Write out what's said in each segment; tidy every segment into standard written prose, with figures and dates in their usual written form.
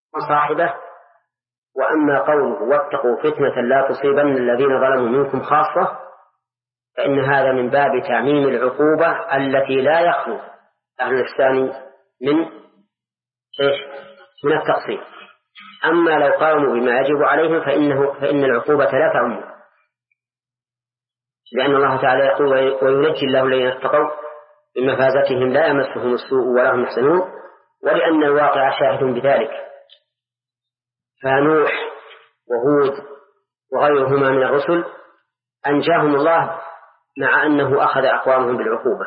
صاحبه. وأما قوله واتقوا فتنة لا تصيبن الذين ظلموا منكم خاصة، فإن هذا من باب تعميم العقوبة التي لا يخلو أهل الإحسان من التقصير. أما لو قاموا بما يجب عليهم فإن العقوبة لا تعم، لأن الله تعالى يقول وينجي الله الذين اتقوا بمفازتهم لا يمسهم السوء ولا هم يحزنون، ولأن الواقع شاهد بذلك. فنوح وهود وغيرهما من الرسل أنجاهم الله مع أنه أخذ أقوامهم بالعقوبة.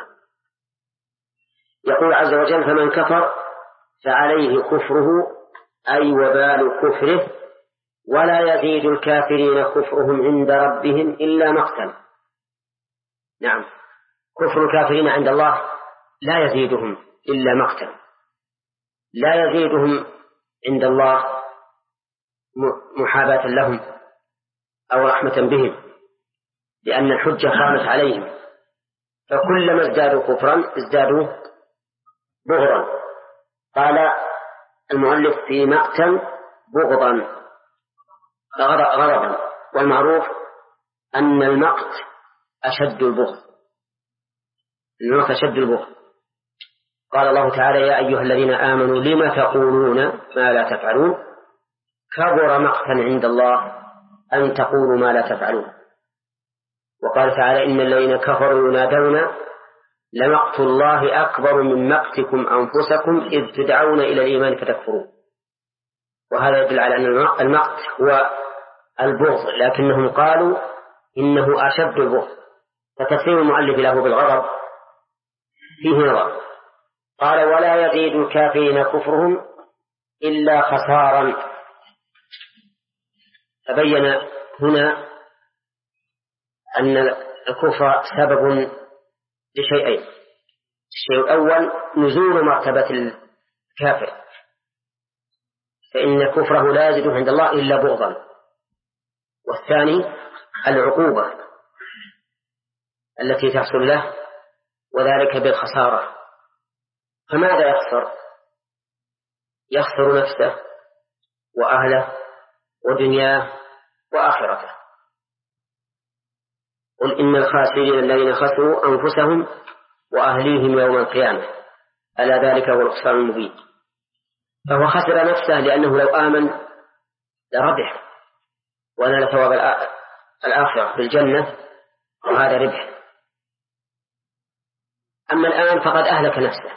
يقول عز وجل فمن كفر فعليه كفره أي وبال كفره، ولا يزيد الكافرين كفرهم عند ربهم إلا مقتا. نعم، كفر الكافرين عند الله لا يزيدهم إلا مقتا، لا يزيدهم عند الله محاباة لهم أو رحمة بهم، لأن الحجة قامت عليهم، فكلما ازدادوا كفرا ازدادوا بغضا. قال المؤلف في مقتا بغضا غضبا، والمعروف أن المقت أشد البغض، المقت أشد البغض. قال الله تعالى يا أيها الذين آمنوا لم تقولون ما لا تفعلون كبر مقتا عند الله أن تقولوا ما لا تفعلون. وقال تعالى إن الذين كفروا ينادون لمقت الله أكبر من مقتكم أنفسكم إذ تدعون إلى الإيمان فتكفرون. وهذا يدل على أن المقت هو البغض، لكنهم قالوا إنه أشد البغض، فتفسير المؤلف له بالغضب فيه نظر. قال ولا يزيد الكافرين كفرهم إلا خسارا. تبين هنا أن الكفر سبب لشيئين: الشيء الأول نزول مرتبة الكافر، فإن كفره لا يزيد عند الله إلا بغضا. والثاني العقوبة التي تحصل له، وذلك بالخسارة. فماذا يخسر؟ يخسر نفسه وأهله ودنياه وآخرته. قل إن الخاسرين الذين خسروا أنفسهم وأهليهم يوم القيامة ألا ذلك هو الخسران المبين. فهو خسر نفسه لأنه لو آمن لربح ونال ثواب الآخرة بالجنة، وهذا ربح. أما الآن فقد أهلك نفسه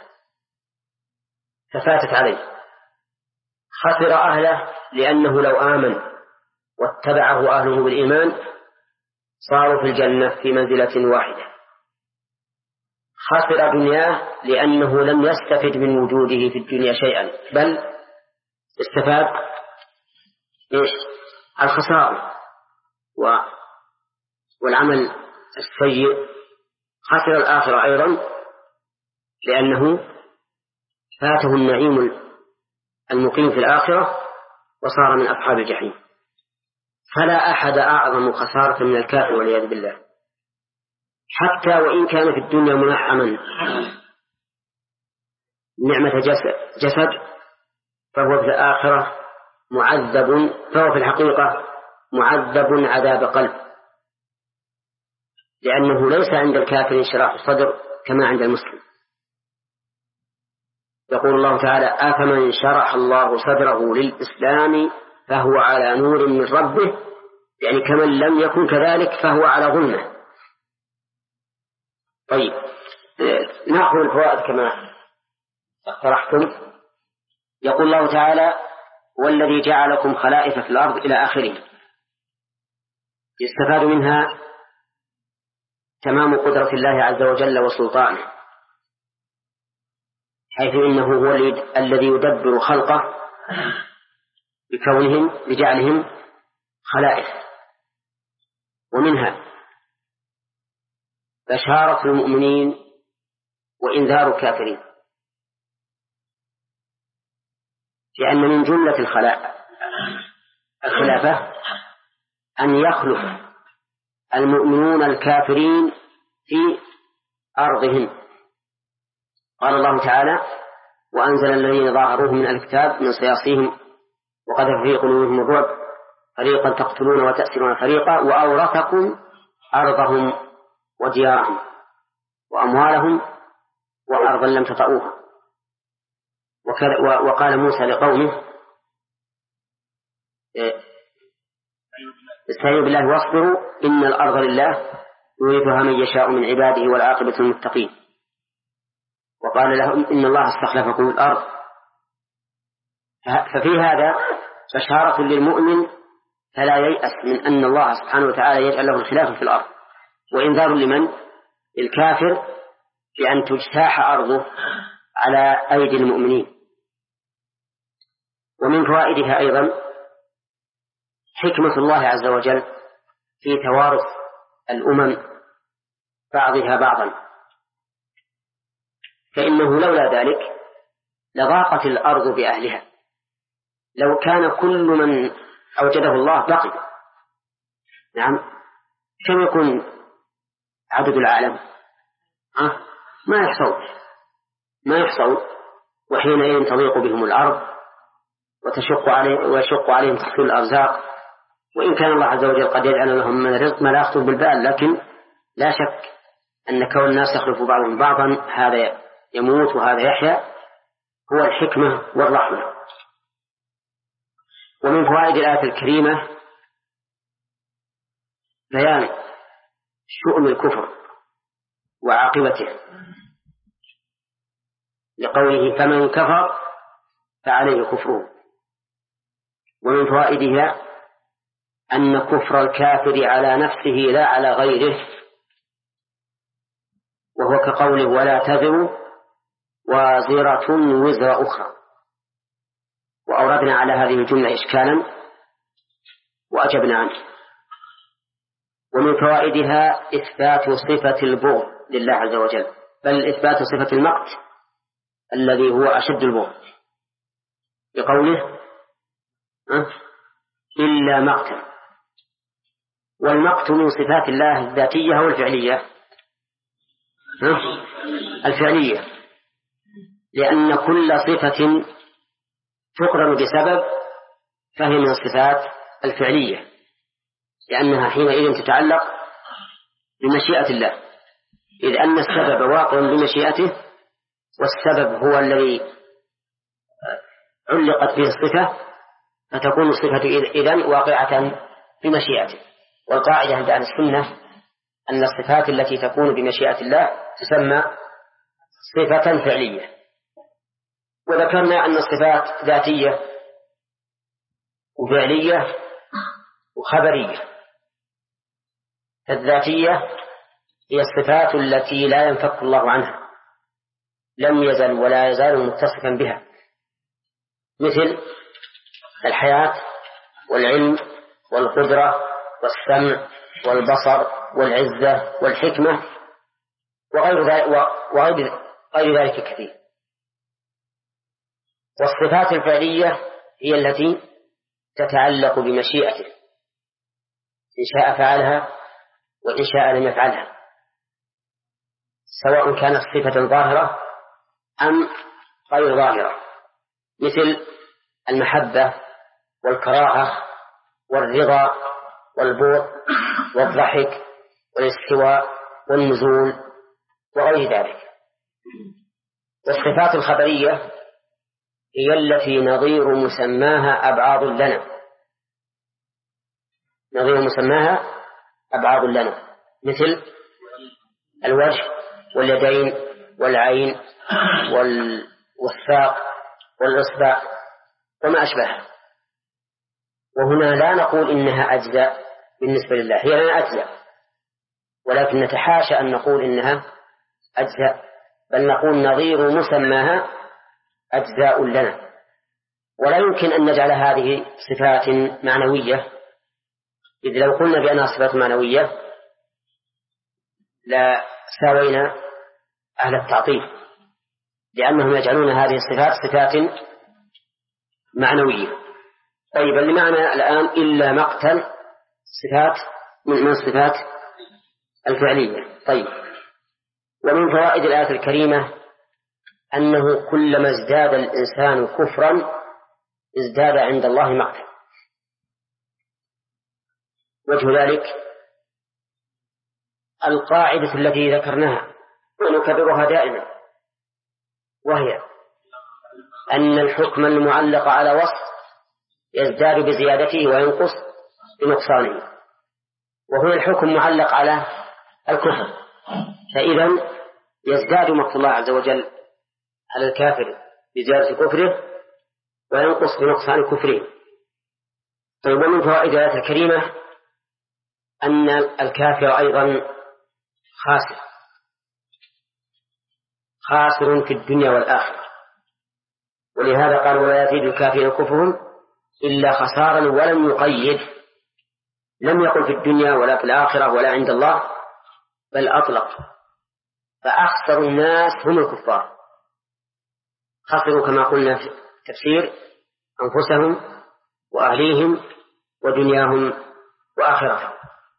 ففاتت عليه. خسر أهله لأنه لو آمن واتبعه أهله بالإيمان صاروا في الجنة في منزلة واحدة. خسر دنياه لأنه لم يستفد من وجوده في الدنيا شيئا، بل استفاد الخسارة والعمل السيء. خسر الآخرة أيضا لأنه فاته النعيم المقيم في الآخرة وصار من أصحاب الجحيم. فلا أحد أعظم خسارة من الكافر والعياذ بالله، حتى وإن كان في الدنيا منعما نعمة جسد، فهو في الآخرة معذب، فهو في الحقيقة معذب عذاب قلب، لأنه ليس عند الكافر انشراح الصدر كما عند المسلم. يقول الله تعالى أفمن شرح الله صدره للإسلام فهو على نور من ربه، يعني كمن لم يكن كذلك فهو على ظلمة. طيب نأخذ الفوائد كما اقترحتم. يقول الله تعالى والذي جعلكم خلائف في الأرض إلى آخره. يستفاد منها تمام قدرة الله عز وجل وسلطانه، حيث إنه هو الذي يدبر خلقه بجعلهم خلائف. ومنها بشارة المؤمنين وإنذار الكافرين، لأن من جملة الخلافة أن يخلف المؤمنون الكافرين في أرضهم. قال الله تعالى وأنزل الذين ظاهروهم من الكتاب من صياصيهم وقذف في قلوبهم الرعب فريقا تقتلون وتأسرون فريقا وأورثكم أرضهم وديارهم وأموالهم وأرضا لم تطئوها. وقال موسى لقومه استعينوا بالله واصبروا إن الأرض لله يورثها من يشاء من عباده والعاقبة للمتقين. وقال لهم إن الله استخلفكم الأرض. ففي هذا بشارة للمؤمن فلا ييأس من أن الله سبحانه وتعالى يجعل له الخلافة في الأرض، وإنذار لمن؟ الكافر بأن تجتاح أرضه على أيدي المؤمنين. ومن فوائدها أيضا حكمة الله عز وجل في توارث الأمم بعضها بعضا، فإنه لولا ذلك لضاقت الأرض بأهلها. لو كان كل من أوجده الله بقي، نعم، كم يكون عدد العالم؟ ما يحصل، وحينئذ تضيق بهم الأرض ويشق عليهم تحصيل الأرزاق. وإن كان الله عز وجل قد يجعل لهم من الرزق ما لا يخطر بالبال، لكن لا شك أن كون الناس يخلف بعضهم بعضا، هذا يموت وهذا يحيا، هو الحكمة والرحمة. ومن فوائد الآية الكريمة بيان شؤم الكفر وعاقبته، لقوله فمن كفر فعليه كفره. ومن فوائدها أن كفر الكافر على نفسه لا على غيره، وهو كقوله ولا تزر وازرة وزر أخرى. وأوردنا على هذه الجملة إشكالا وأجبنا عنه. ومن فوائدها إثبات صفة البغض لله عز وجل، بل إثبات صفة المقت الذي هو أشد البغض، بقوله إلا مقتا. والمقت من صفات الله الذاتية والفعلية. الفعلية، لأن كل صفة تقرن بسبب فهي من الصفات الفعلية، لأنها حينئذ تتعلق بمشيئة الله، إذ أن السبب واقع بمشيئته، والسبب هو الذي علقت به الصفة، فتكون الصفة إذن واقعة بمشيئته. والقاعدة عند أهل السنة أن الصفات التي تكون بمشيئة الله تسمى صفة فعلية. وذكرنا أن الصفات ذاتية وفعلية وخبرية. الذاتية هي الصفات التي لا ينفك الله عنها، لم يزل ولا يزال متصفا بها، مثل الحياة والعلم والقدرة والسمع والبصر والعزة والحكمة وغير ذلك كثير. والصفات الفعلية هي التي تتعلق بمشيئته، إن شاء فعلها وإن شاء لم يفعلها، سواء كانت صفة ظاهرة أم غير ظاهرة، مثل المحبة والكراهة والرضا والبغض والضحك والاستواء والنزول وغير ذلك. والصفات الخبرية هي التي نظير مسماها أبعاض لنا، مثل الوجه واليدين والعين والساق والإصبع وما أشبهها. وهنا لا نقول إنها أجزاء بالنسبة لله، هي لنا أجزاء، ولكن نتحاشى أن نقول إنها أجزاء، بل نقول نظير مسماها أجزاء لنا. ولا يمكن أن نجعل هذه صفات معنوية، إذ لو قلنا بأنها صفات معنوية لا ساوينا أهل التعطيل، لأنهم يجعلون هذه الصفات صفات معنوية. طيب، لمعنى الآن إلا مقتل صفات من الصفات الفعلية. طيب، ومن فوائد الآية الكريمة أنه كلما ازداد الإنسان كفرا ازداد عند الله مقتا. وجه ذلك القاعدة التي ذكرناها ونكررها دائما، وهي أن الحكم المعلق على وصف يزداد بزيادته وينقص بنقصانه، وهو الحكم معلق على الكفر، فإذا يزداد مقت الله عز وجل على الكافر بزيادة كفره وينقص بنقصان كفره. طيب، ومن فوائد الآية الكريمة أن الكافر أيضا خاسر في الدنيا والآخرة، ولهذا قال ولا يزيد الكافرين كفرهم إلا خسارا، ولم يقيد، لم يقل في الدنيا ولا في الآخرة ولا عند الله، بل أطلق. فأخسر الناس هم الكفار، خسروا كما قلنا في التفسير أنفسهم وأهليهم ودنياهم وآخرتهم.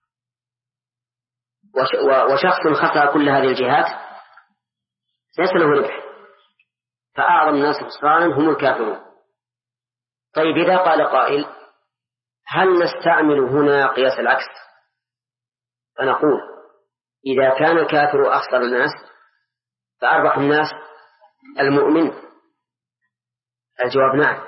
وشخص خسر كل هذه الجهات ليس له ربح، فأعظم الناس خسرانا هم الكافرون. طيب، إذا قال قائل هل نستعمل هنا قياس العكس؟ فنقول إذا كان الكافر أخسر الناس فأربح الناس المؤمن. الجواب نعم.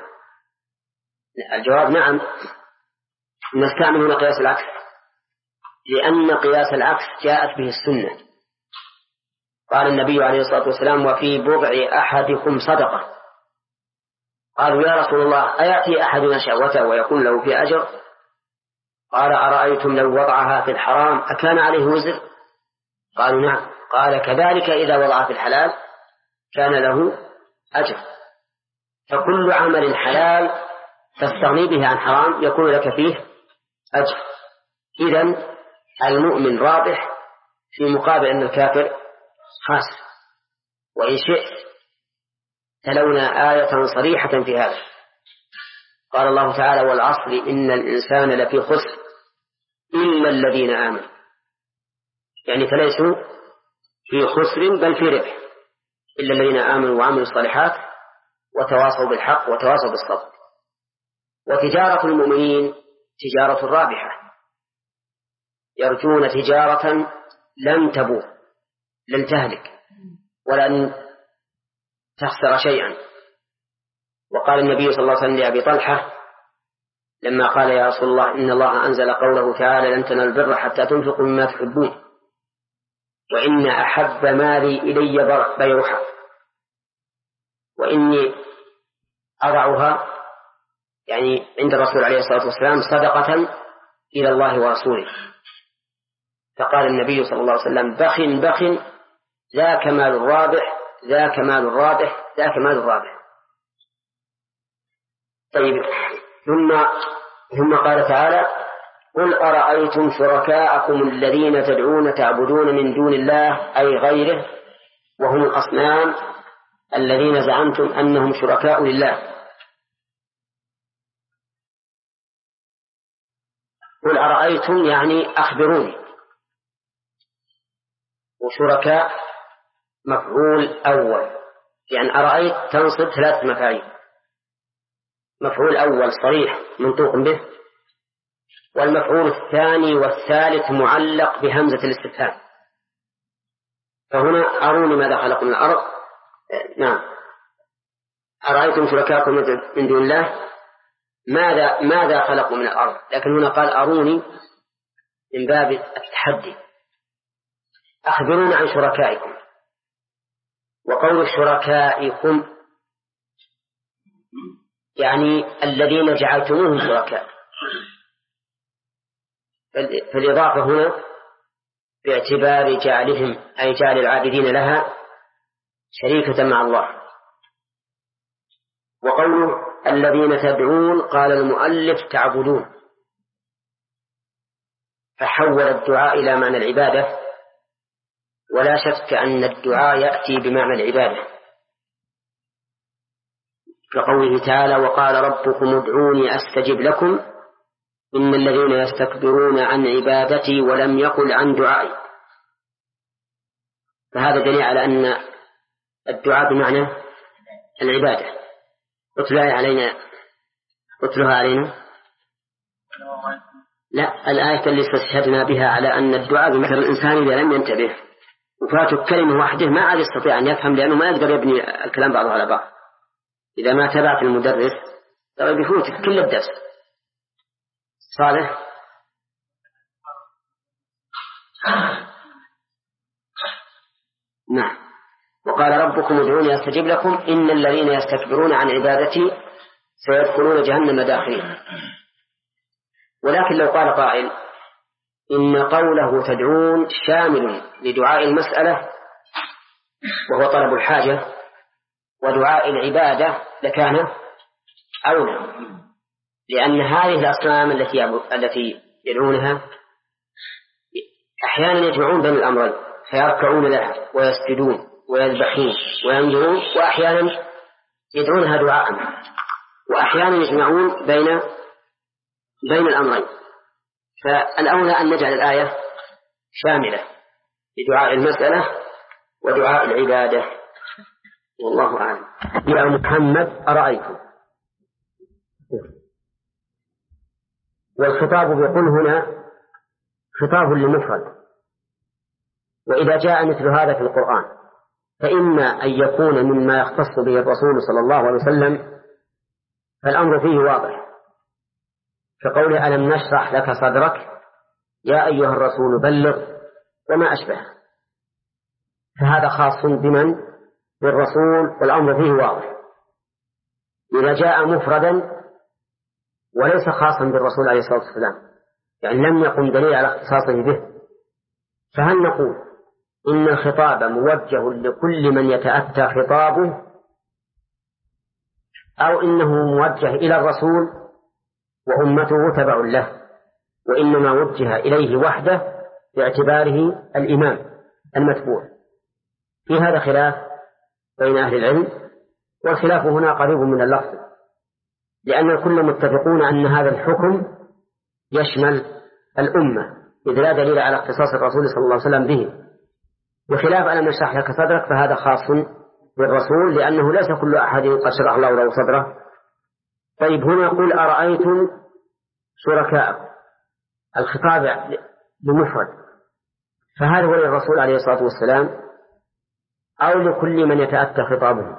نستعمل هنا قياس العكس لأن قياس العكس جاءت به السنة. قال النبي عليه الصلاة والسلام وفي بضع أحدكم صدقة. قالوا يا رسول الله أيأتي أحدنا شهوته ويكون له في أجر؟ قال أرأيتم لو وضعها في الحرام أكان عليه وزر؟ قالوا نعم. قال كذلك إذا وضعها في الحلال كان له أجر. فكل عمل حلال تستغني به عن حرام يكون لك فيه أجر. إذن المؤمن رابح في مقابل أن الكافر خاسر. وإن شئت تلونا آية صريحة في هذا. قال الله تعالى والعصر إن الإنسان لفي خسر إلا الذين آمنوا، يعني فليسوا في خسر بل في ربح، إلا الذين آمنوا وعملوا الصالحات وتواصوا بالحق وتواصوا بالصبر. وتجارة المؤمنين تجارة رابحة، يرجون تجارة لن تبور، لن تهلك ولن تخسر شيئا. وقال النبي صلى الله عليه وسلم لأبي طلحة لما قال يا رسول الله إن الله أنزل قوله تعالى لن تنالوا البر حتى تنفقوا مما تحبون وإن أحب مالي إلي بيرها وإني أضعها، يعني عند الرسول عليه الصلاة والسلام، صدقة إلى الله ورسوله. فقال النبي صلى الله عليه وسلم بخ ذاك مال الرابح ذاك مال الرابح ذاك مال الرابح. طيب، ثم قال تعالى قل أرأيتم شركاءكم الذين تدعون تعبدون من دون الله أي غيره وهم الأصنام الذين زعمتم أنهم شركاء لله. قل أرأيتم يعني أخبروني، وشركاء مفعول أول، يعني أرأيت تنصب 3 مفاعيل، مفعول أول صريح منطوق به، والمفعول الثاني والثالث معلق بهمزة الاستفهام. فهنا أروني ماذا خلق من الأرض. نعم، أرأيتم شركاءكم من دون الله ماذا خلقوا من الأرض، لكن هنا قال أروني من باب التحدي، أخبرونا عن شركائكم. وقول شركائكم يعني الذين جعلتموهم شركاء، فالإضافة هنا باعتبار جعلهم أي جعل العابدين لها شريكة مع الله. وقوله الذين تدعون قال المؤلف تعبدون، فحول الدعاء إلى معنى العبادة، ولا شك أن الدعاء يأتي بمعنى العبادة، كقوله تعالى وقال ربكم ادعوني أستجب لكم إن الذين يستكبرون عن عبادتي ولم يقل عن دعائي. فهذا دليل على أن الدعاء بمعنى العبادة. اتل علينا اتلها علينا. لا، الآية اللي استشهدنا بها على أن الدعاء بمثل الإنسان إذا لم ينتبه وفاته كلمة واحدة ما عاد يستطيع أن يفهم، لأنه ما يقدر يبني الكلام بعضه على بعض. إذا ما تبعت المدرس بيفوتك كل الدرس. صالح. نعم. وقال ربكم ادعوني أستجب لكم إن الذين يستكبرون عن عبادتي سيدخلون جهنم داخلين. ولكن لو قال قائل إن قوله تدعون شامل لدعاء المسألة وهو طلب الحاجة ودعاء العبادة لكان أولى، لأن هذه الأصنام التي يدعونها أحيانا يجمعون بين الأمرين فيركعون لها ويسجدون ويذبحون وينذرون، وأحيانا يدعونها دعاء، وأحيانا يجمعون بين الأمرين. فالأولى أن نجعل الآية شاملة لدعاء المسألة ودعاء العبادة، والله أعلم. يا محمد أرأيتم، والخطاب بقل هنا خطاب للمفرد، وإذا جاء مثل هذا في القرآن فإما أن يكون مما يختص به الرسول صلى الله عليه وسلم فالأمر فيه واضح، كقوله ألم نشرح لك صدرك يا أيها الرسول بلغ وما أشبه، فهذا خاص بمن؟ بالرسول، والأمر فيه واضح. إذا جاء مفردا وليس خاصا بالرسول عليه الصلاة والسلام، يعني لم يقم دليل على اختصاصه به، فهل نقول إن الخطاب موجه لكل من يتأتى خطابه، أو إنه موجه إلى الرسول وأمته تبع له، وإنما وجه إليه وحده باعتباره الإمام المتبوع؟ في هذا خلاف بين أهل العلم، والخلاف هنا قريب من اللفظ، لأن الكل متفقون أن هذا الحكم يشمل الأمة، إذ لا دليل على اختصاص الرسول صلى الله عليه وسلم به، بخلاف ألم نشرح لك صدرك فهذا خاص بالرسول، لأنه ليس كل أحد قد شرح الله له صدره. طيب هنا يقول أرأيتم شركاء، الخطاب بمفرد، فهل هو للرسول عليه الصلاة والسلام أو لكل من يتأتى خطابه؟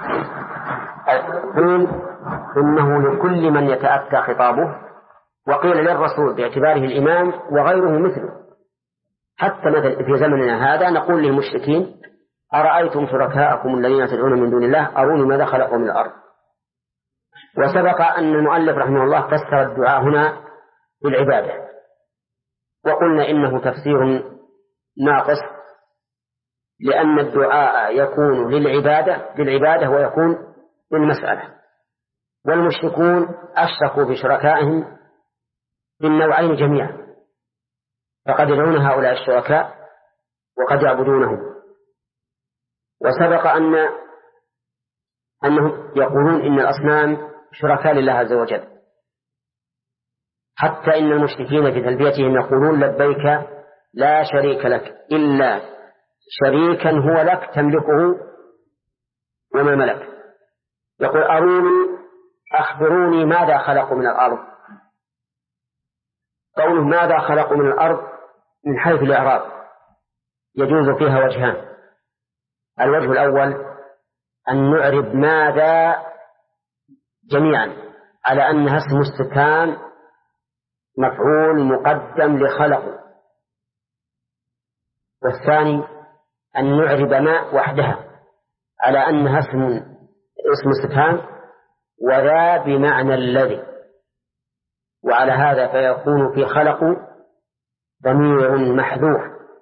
قيل إنه لكل من يتأتى خطابه، وقيل للرسول باعتباره الإمام وغيره مثله. حتى مثل في زمننا هذا نقول للمشركين أرأيتم شركاءكم الذين تدعون من دون الله أروني ماذا خلقوا من الأرض. وسبق أن المؤلف رحمه الله فسر الدعاء هنا بالعبادة، وقلنا إنه تفسير ناقص، لأن الدعاء يكون للعبادة ويكون للمسألة، والمشركون أشركوا بشركائهم بالنوعين جميعا، فقد يدعون هؤلاء الشركاء وقد يعبدونهم. وسبق أنهم يقولون إن الأصنام شركاء لله عز وجل، حتى إن المشركين في تلبيتهم يقولون لبيك لا شريك لك إلا شريكا هو لك تملكه وما ملك. يقول أروني أخبروني ماذا خلقوا من الأرض. قوله ماذا خلقوا من الأرض من حيث الإعراب يجوز فيها وجهان. الوجه الأول أن نعرب ماذا جميعا على أنها اسم استفهام مفعول مقدم لخلق، والثاني أن نعرب ما وحدها على أنها اسم استفهام وذا بمعنى الذي، وعلى هذا فيكون في خلق ضمير محذوف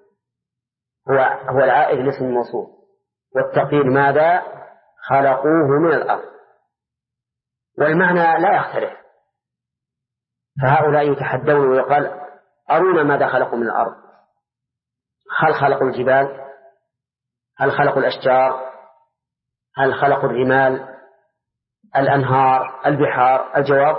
هو العائد لاسم الموصول، والتقدير ماذا خلقوه من الأرض، والمعنى لا يختلف. فهؤلاء يتحدون ويقال أرونا ماذا خلقوا من الأرض، هل خلقوا الجبال، هل خلقوا الأشجار، هل خلقوا الرمال، الأنهار، البحار؟ الجواب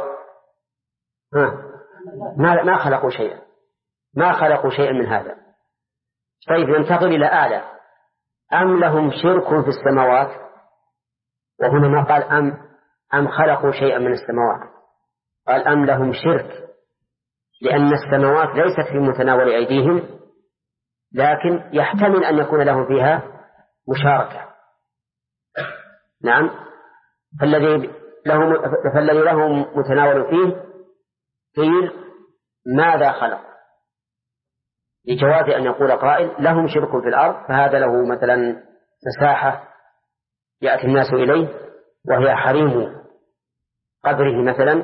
ما خلقوا شيئا، ما خلقوا شيئا من هذا. طيب ننتقل إلى أعلى، أم لهم شرك في السماوات؟ وهنا ما قال أم خلقوا شيئا من السماوات، قال أم لهم شرك، لأن السماوات ليست في متناول أيديهم، لكن يحتمل أن يكون لهم فيها مشاركة. نعم. فالذي لهم متناول فيه قيل ماذا خلق، لجواز أن يقول قائل لهم شرك في الأرض، فهذا له مثلا مساحة يأتي الناس إليه وهي حريم قبره مثلا،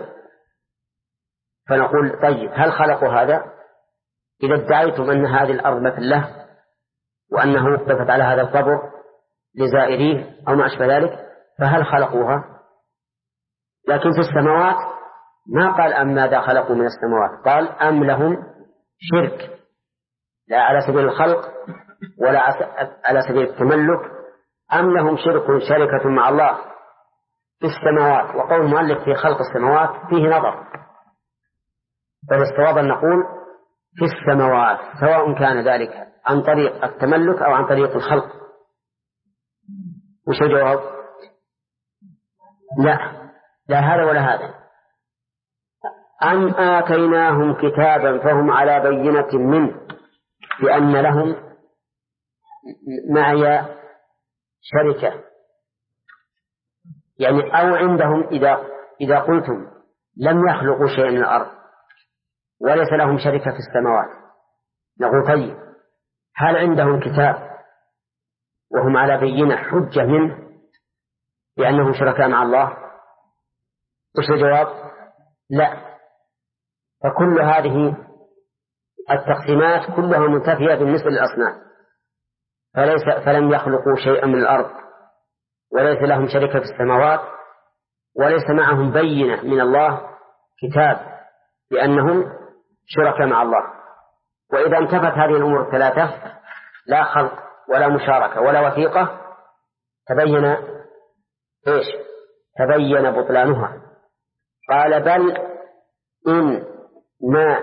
فنقول طيب هل خلقوا هذا؟ إذا ادعيتم أن هذه الأرض مثل له وأنه وقفت على هذا القبر لزائريه أو ما أشبه ذلك، فهل خلقوها؟ لكن في السماوات ما قال أم ماذا خلقوا من السماوات، قال أم لهم شرك، لا على سبيل الخلق ولا على سبيل التملك، أم لهم شركة مع الله في السماوات. وقول المؤلف في خلق السماوات فيه نظر، فالاستواب أن نقول في السماوات، سواء كان ذلك عن طريق التملك أو عن طريق الخلق. وش الجواب؟ لا هذا ولا هذا. أم آتيناهم كتابا فهم على بينة منه بأن لهم معي شركة، يعني أو عندهم إذا قلتم لم يخلقوا شيئا من الأرض وليس لهم شركة في السماوات، نقول طيب هل عندهم كتاب وهم على بينة حجة منه بأنهم شركاء مع الله؟ وش الجواب؟ لا. فكل هذه التقسيمات كلها منتفية بالنسبة للأصنام، فلم يخلقوا شيئا من الأرض وليس لهم شركة في السماوات وليس معهم بينة من الله كتاب بأنهم شركاء مع الله. وإذا انتفت هذه الأمور الثلاثة، لا خلق ولا مشاركة ولا وثيقة، تبين بطلانها. قال بل إن ما،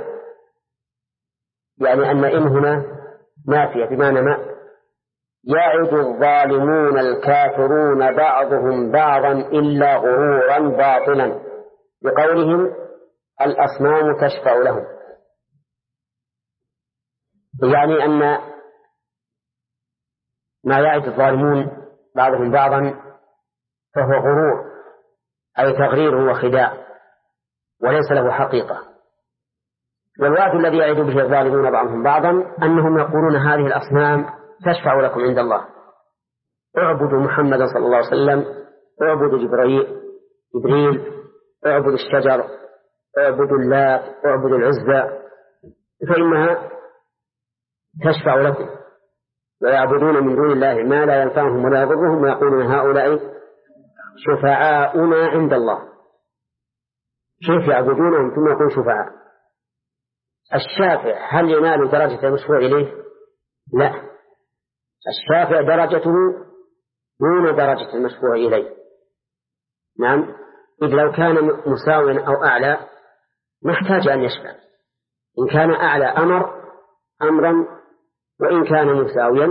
يعني أن إن هنا نافية بمعنى ما، يعد الظالمون الكافرون بعضهم بعضا إلا غرورا باطلا، بقولهم الأصنام تشفع لهم، يعني أن ما يعد الظالمون بعضهم بعضا فهو غرور، أي تغرير وخداع وليس له حقيقة. والوعد الذي يعد به الظالمون بعضهم بعضا أنهم يقولون هذه الأصنام تشفع لكم عند الله، اعبدوا محمدا صلى الله عليه وسلم، اعبدوا جبريل، اعبدوا الشجر، اعبدوا اللات، اعبدوا العزى، فإنها تشفع لكم، ويعبدون من دون الله ما لا ينفعهم ولا يضرهم، ويقولون هؤلاء شفعاؤنا عند الله. كيف يعبدونهم ثم يقول شفعاء؟ الشافع هل ينال درجة المشفوع إليه؟ لا، الشافع درجته دون درجة المشفوع إليه. نعم، إذ لو كان مساويا أو أعلى محتاج أن يشفع، إن كان أعلى أمرا، وإن كان مساويا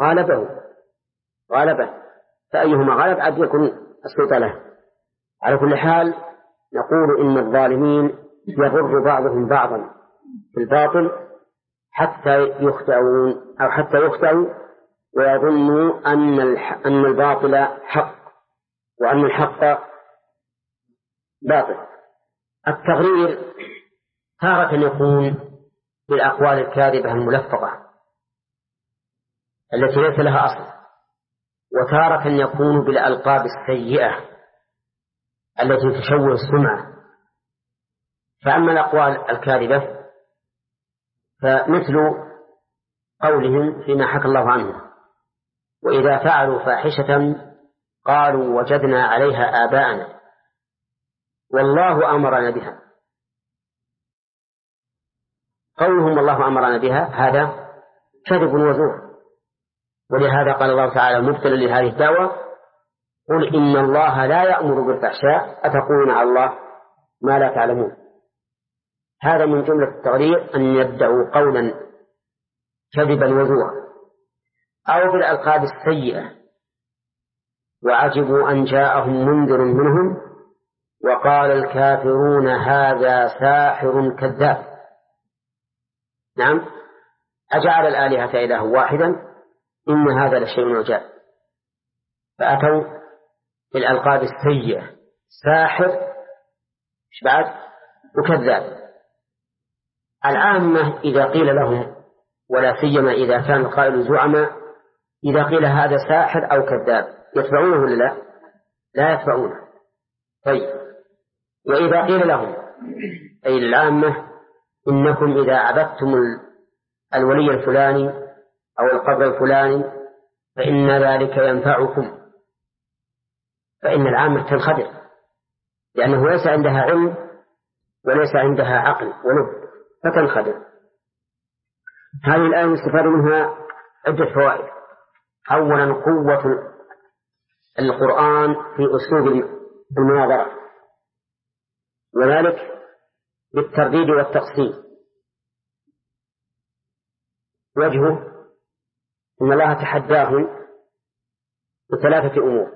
غالبه، فأيهما غالب عد يكون السلطة له. على كل حال نقول إن الظالمين يغر بعضهم بعضا في الباطل حتى يخدعوا ويظنوا أن الباطل حق وأن الحق باطل. التغرير تارة يكون بالأقوال الكاذبة الملفقة التي ليس لها أصل، وتارة يكون بالألقاب السيئة التي تشوه السمعة. فأما الأقوال الكاذبة فمثل قولهم فيما حكى الله عنه: وإذا فعلوا فاحشة قالوا وجدنا عليها آباءنا والله أمرنا بها. قولهم والله أمرنا بها هذا كذب وزور، ولهذا قال الله تعالى مبتلا لهذه الدعوة: قل إن الله لا يأمر بالفحشاء أتقولون على الله ما لا تعلمون. هذا من جملة التغرير أن يدعوا قولا كذبا وزورا. أو بالألقاب السيئة: وعجبوا أن جاءهم منذر منهم وقال الكافرون هذا ساحر كذاب. نعم، أجعل الآلهة إله واحدا إن هذا لشيء عجاب. فأتوا بالألقاب السيئة، ساحر إيش بعد وكذاب. العامة إذا قيل لهم، ولا سيما إذا كان القائل زعما، إذا قيل هذا ساحر أو كذاب يتبعونه ولا لا؟ لا يتبعونه. طيب، وإذا قيل لهم أي العامة إنكم إذا عبدتم الولي الفلاني أو القبر الفلاني فإن ذلك ينفعكم، فإن العامة تنخدع، لأنه ليس عندها علم وليس عندها عقل ولب، فتنخدع. هذه الآية يستفاد منها عدة فوائد. أولا، قوة القرآن في أسلوب المناظرة، وذلك بالترديد والتقسيم. وجهه أن الله تحداهم بثلاثة أمور: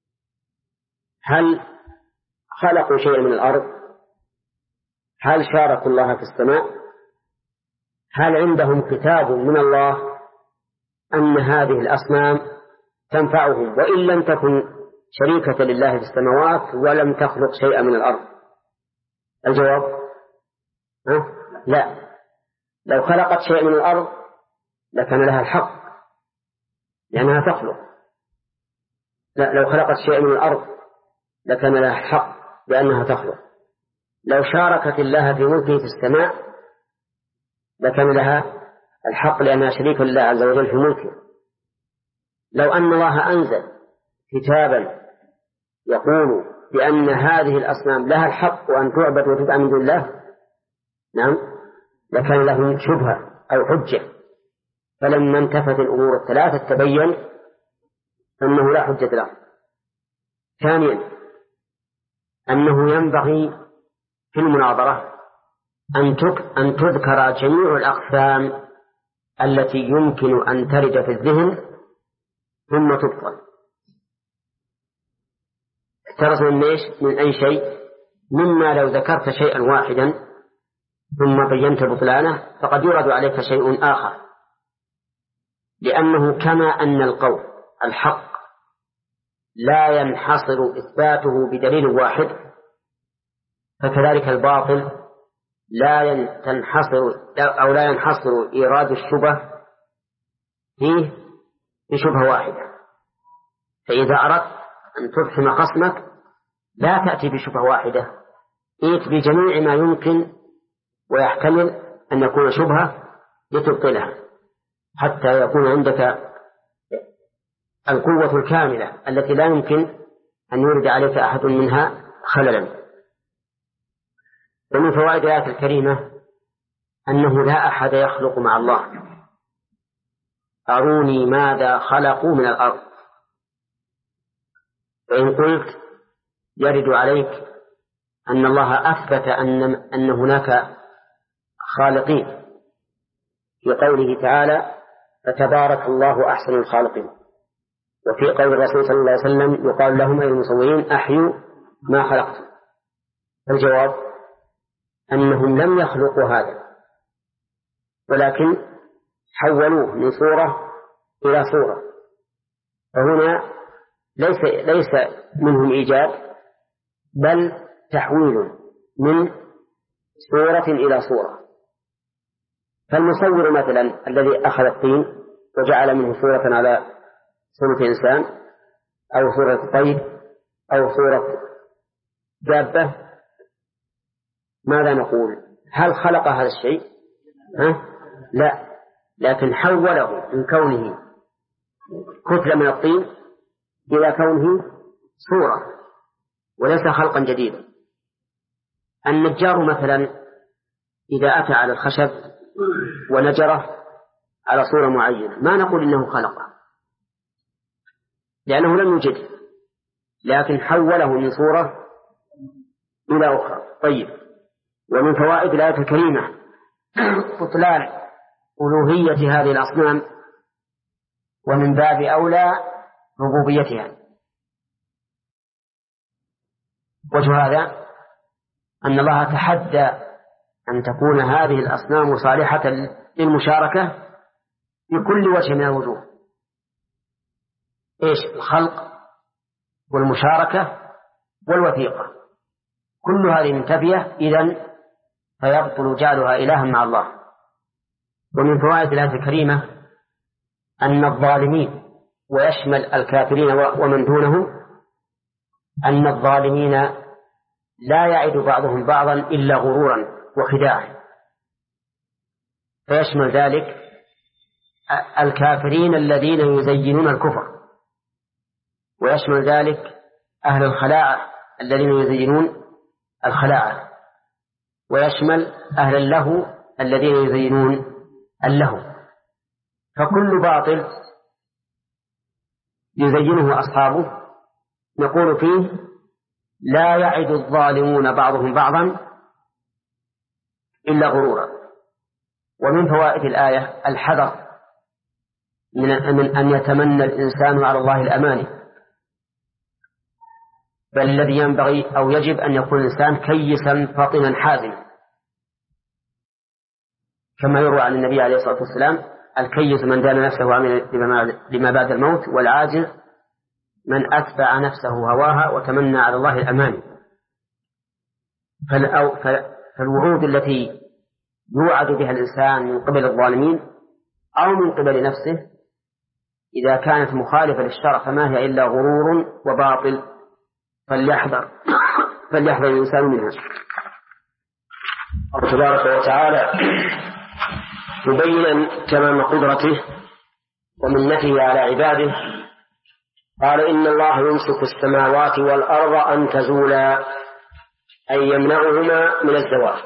هل خلقوا شيئا من الأرض؟ هل شاركوا الله في السماء؟ هل عندهم كتاب من الله أن هذه الأصنام تنفعهم وإن لم تكن شريكة لله في السماوات ولم تخلق شيئا من الأرض؟ الجواب لا. لو خلقت شيئا من الأرض لكان لها الحق لأنها تخلق. لا، لو خلقت شيئا من الأرض لكان لها الحق لأنها تخلق. لو شاركت الله في ملكه في السماء لكان لها الحق لأنها شريك لله عز وجل في ملكه. لو أن الله أنزل كتابا يقول بأن هذه الأصنام لها الحق وأن تعبد وتدعى من دون الله، نعم، لكان له شبهة أو حجة. فلما انتفت الأمور الثلاثة تبين أنه لا حجة له. ثانيا، أنه ينبغي في المناظرة أن تذكر جميع الأقسام التي يمكن أن ترد في الذهن ثم تبطل. احترز من أي شيء، مما لو ذكرت شيئا واحدا ثم بينت بطلانه فقد يرد عليك شيء آخر، لأنه كما أن القول الحق لا ينحصر إثباته بدليل واحد، فكذلك الباطل لا ينحصر إيراد الشبه فيه بشبهة واحدة. فإذا أردت أن تفهم خصمك لا تأتي بشبهة واحدة، ائت بجميع ما يمكن ويحتمل أن يكون شبهة لتبطلها، حتى يكون عندك القوة الكاملة التي لا يمكن أن يرد عليك أحد منها خللا. ومن فوائد الآية الكريمة أنه لا أحد يخلق مع الله. أروني ماذا خلقوا من الأرض. فإن قلت يرد عليك أن الله أثبت أن هناك خالقين في قوله تعالى فتبارك الله أحسن الخالقين، وفي قول الرسول صلى الله عليه وسلم يقال لهم أي المصورين أحيوا ما خلقتم. الجواب أنهم لم يخلقوا هذا، ولكن حولوه من صورة إلى صورة. فهنا ليس منهم إيجاد بل تحويل من صورة إلى صورة. فالمصور مثلا الذي أخذ الطين وجعل منه صورة على صورة إنسان أو صورة طير أو صورة دابة، ماذا نقول؟ هل خلق هذا الشيء؟ لا، لكن حوله من كونه كتلة من الطين إلى كونه صورة وليس خلقا جديدا. النجار مثلا إذا أتى على الخشب ونجره على صورة معينة ما نقول إنه خلقه لأنه لم يوجد، لكن حوله من صورة إلى أخرى. طيب، ومن فوائد الآية الكريمة بطلان ألوهية هذه الأصنام ومن باب أولى ربوبيتها. وجه هذا أن الله تحدى أن تكون هذه الأصنام صالحة للمشاركة في كل وجه من الوجوه. إيش؟ الخلق والمشاركة والوثيقة، كل هذه منتفية، إذن فيبطل جعلها إلها مع الله. ومن فوائد الآية الكريمة أن الظالمين، ويشمل الكافرين ومن دونهم، أن الظالمين لا يعد بعضهم بعضا إلا غرورا وخداعا، فيشمل ذلك الكافرين الذين يزينون الكفر، ويشمل ذلك أهل الخلاعة الذين يزينون الخلاعة، ويشمل أهل اللهو الذين يزينون اللهو. فكل باطل يزينه أصحابه نقول فيه لا يعد الظالمون بعضهم بعضا إلا غرورا. ومن فوائد الآية الحذر من أن يتمنى الإنسان على الله الأماني، بل الذي ينبغي أو يجب أن يكون الإنسان كيسا فطنا حازما، كما يروى عن النبي عليه الصلاة والسلام: الكيس من دان نفسه وعمل لما بعد الموت، والعاجز من أتبع نفسه هواها وتمنى على الله الأماني. فالوعود التي يوعد بها الإنسان من قبل الظالمين أو من قبل نفسه إذا كانت مخالفة للشرع فما هي إلا غرور وباطل، فليحذر الإنسان منها. الله تبارك وتعالى مبينا تمام قدرته ومنته على عباده قال: إن الله يمسك السماوات والأرض أن تزولا، أي يمنعهما من الزوال.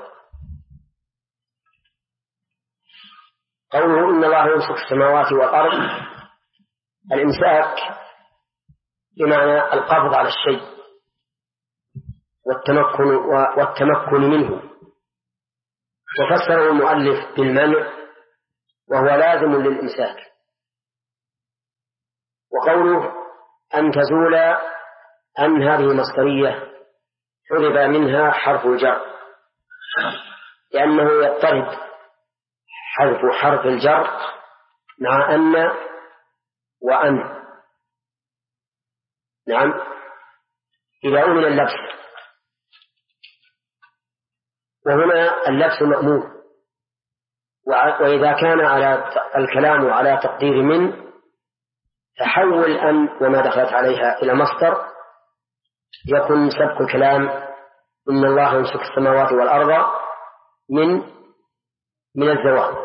قوله إن الله يمسك السماوات والأرض، الإمساك بمعنى القبض على الشيء والتمكن منه، وفسره المؤلف بالمنع وهو لازم للإمساك. وقوله أن تزول، أن هذه مصدرية حذف منها حرف الجر، لأنه يضطرد حذف حرف الجر مع أن وأن، نعم، إذا أمن اللبس، وهنا اللبس مأمون. وإذا كان على الكلام على تقدير من، تحول أن وما دخلت عليها إلى مصدر، يكون سبق الكلام إن الله يمسك السماوات والأرض من الزوال.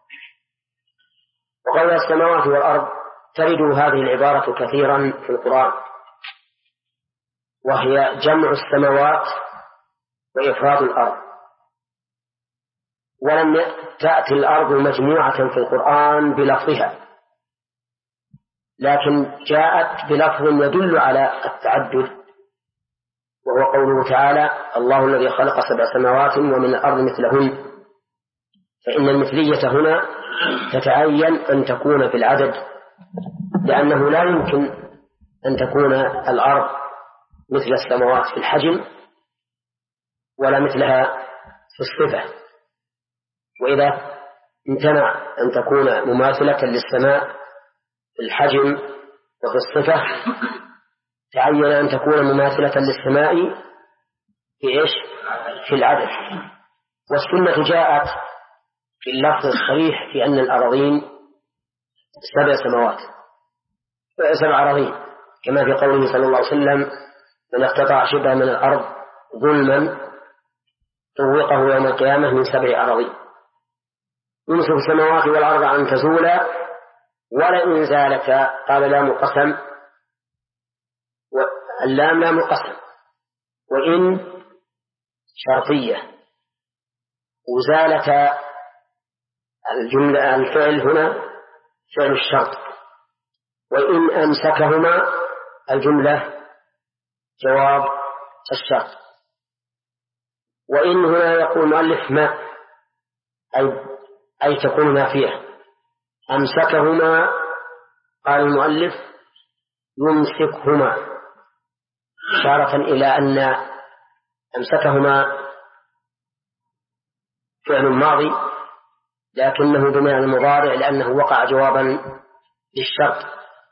وقول السماوات والأرض ترد هذه العبارة كثيرا في القرآن، وهي جمع السماوات وإفراد الأرض. ولم تأتي الأرض مجموعة في القرآن بلفظها، لكن جاءت بلفظ يدل على التعدد، وهو قوله تعالى: الله الذي خلق 7 سماوات ومن الأرض مثلهن. فإن المثلية هنا تتعين أن تكون في العدد، لأنه لا يمكن أن تكون الأرض مثل السماوات في الحجم ولا مثلها في الصفة. وإذا امتنع أن تكون مماثلة للسماء في الحجم وفي الصفة، تعين أن تكون مماثلة للسماء في إيش؟ في العدد. والسنة جاءت في اللفظ الصريح في أن الأراضين 7 سماوات 7 أراضين، كما في قوله صلى الله عليه وسلم: من اقتطع شبه من الأرض ظلما طوقه يوم القيامة من 7 أراضين. يمسك السماوات والأرض أن تزولا، ولئن زالتا، قال لام قسم، اللام لام قسم، وإن شرطية، وزالتا الجملة الفعل هنا فعل الشرط، وإن أمسكهما الجملة جواب الشرط. وإن هنا يقول المؤلف ما، أي تكون نافية. أمسكهما، قال المؤلف يمسكهما، إشارة إلى أن أمسكهما فعل ماضي لكنه بمعنى المضارع لأنه وقع جوابا للشرط،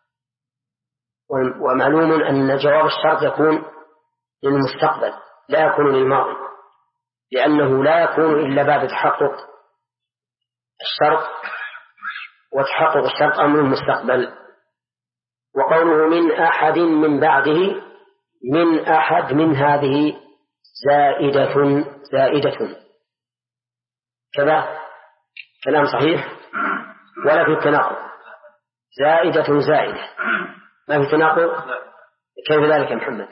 ومعلوم أن جواب الشرط يكون للمستقبل لا يكون للماضي، لأنه لا يكون إلا بعد تحقق الشرط، وتحقق الشرط أمر المستقبل. وقوله من أحد من بعده، من أحد من هذه زائدة كذا كلام صحيح ولا في التناقض، زائدة ما في تناقض. كيف ذلك يا محمد؟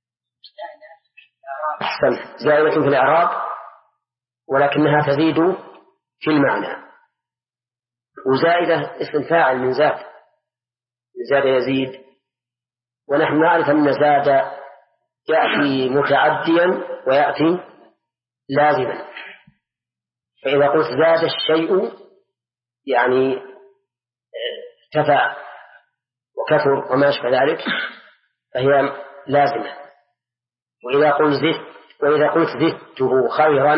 أحسن، زائدة في الإعراب ولكنها تزيد في المعنى، وزائدة اسم فاعل من زاد يزيد، ونحن نعرف أن زاد يأتي متعديا ويأتي لازما، فإذا قلت زاد الشيء يعني ارتفع وكثر وما أشبه ذلك فهي لازمة. وإذا قلت زدته خيرا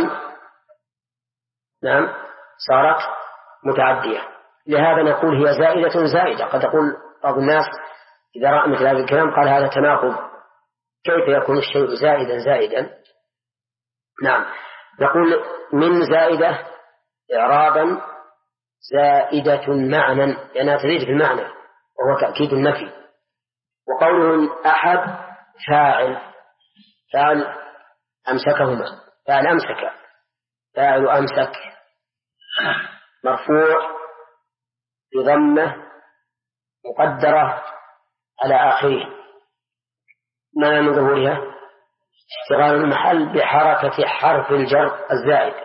نعم صارت متعدية. لهذا نقول هي زائدة. قد يقول بعض الناس إذا رأى مثل هذا الكلام قال هذا تناقض، كيف يكون الشيء زائدا؟ نعم، نقول من زائدة إعرابا زائدة معنى لأنها تزيد في المعنى وهو تأكيد النفي. وقوله أحد فاعل أمسكهما، فاعل أمسك مرفوع بضمة مقدرة على آخره، ما من ظهورها اشتغال المحل بحركة حرف الجر الزائد.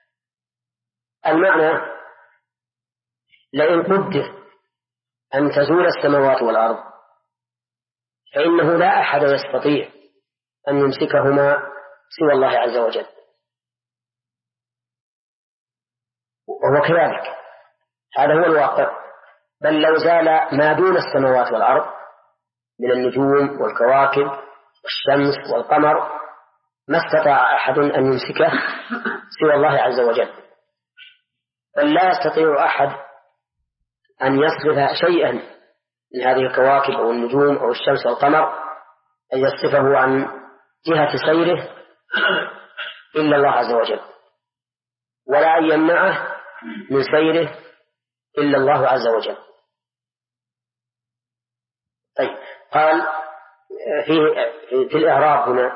المعنى لئن قدر أن تزول السماوات والأرض فإنه لا أحد يستطيع أن يمسكهما سوى الله عز وجل، وهو كذلك، هذا هو الواقع. بل لو زال ما دون السماوات والأرض من النجوم والكواكب والشمس والقمر ما استطاع أحد أن يمسكه سوى الله عز وجل، بل لا يستطيع أحد أن يصرف شيئا من هذه الكواكب أو النجوم أو الشمس أو القمر أن يصرفه عن جهة سيره إلا الله عز وجل، ولا أن يمنعه من سيره إلا الله عز وجل. طيب، قال في الإعراب هنا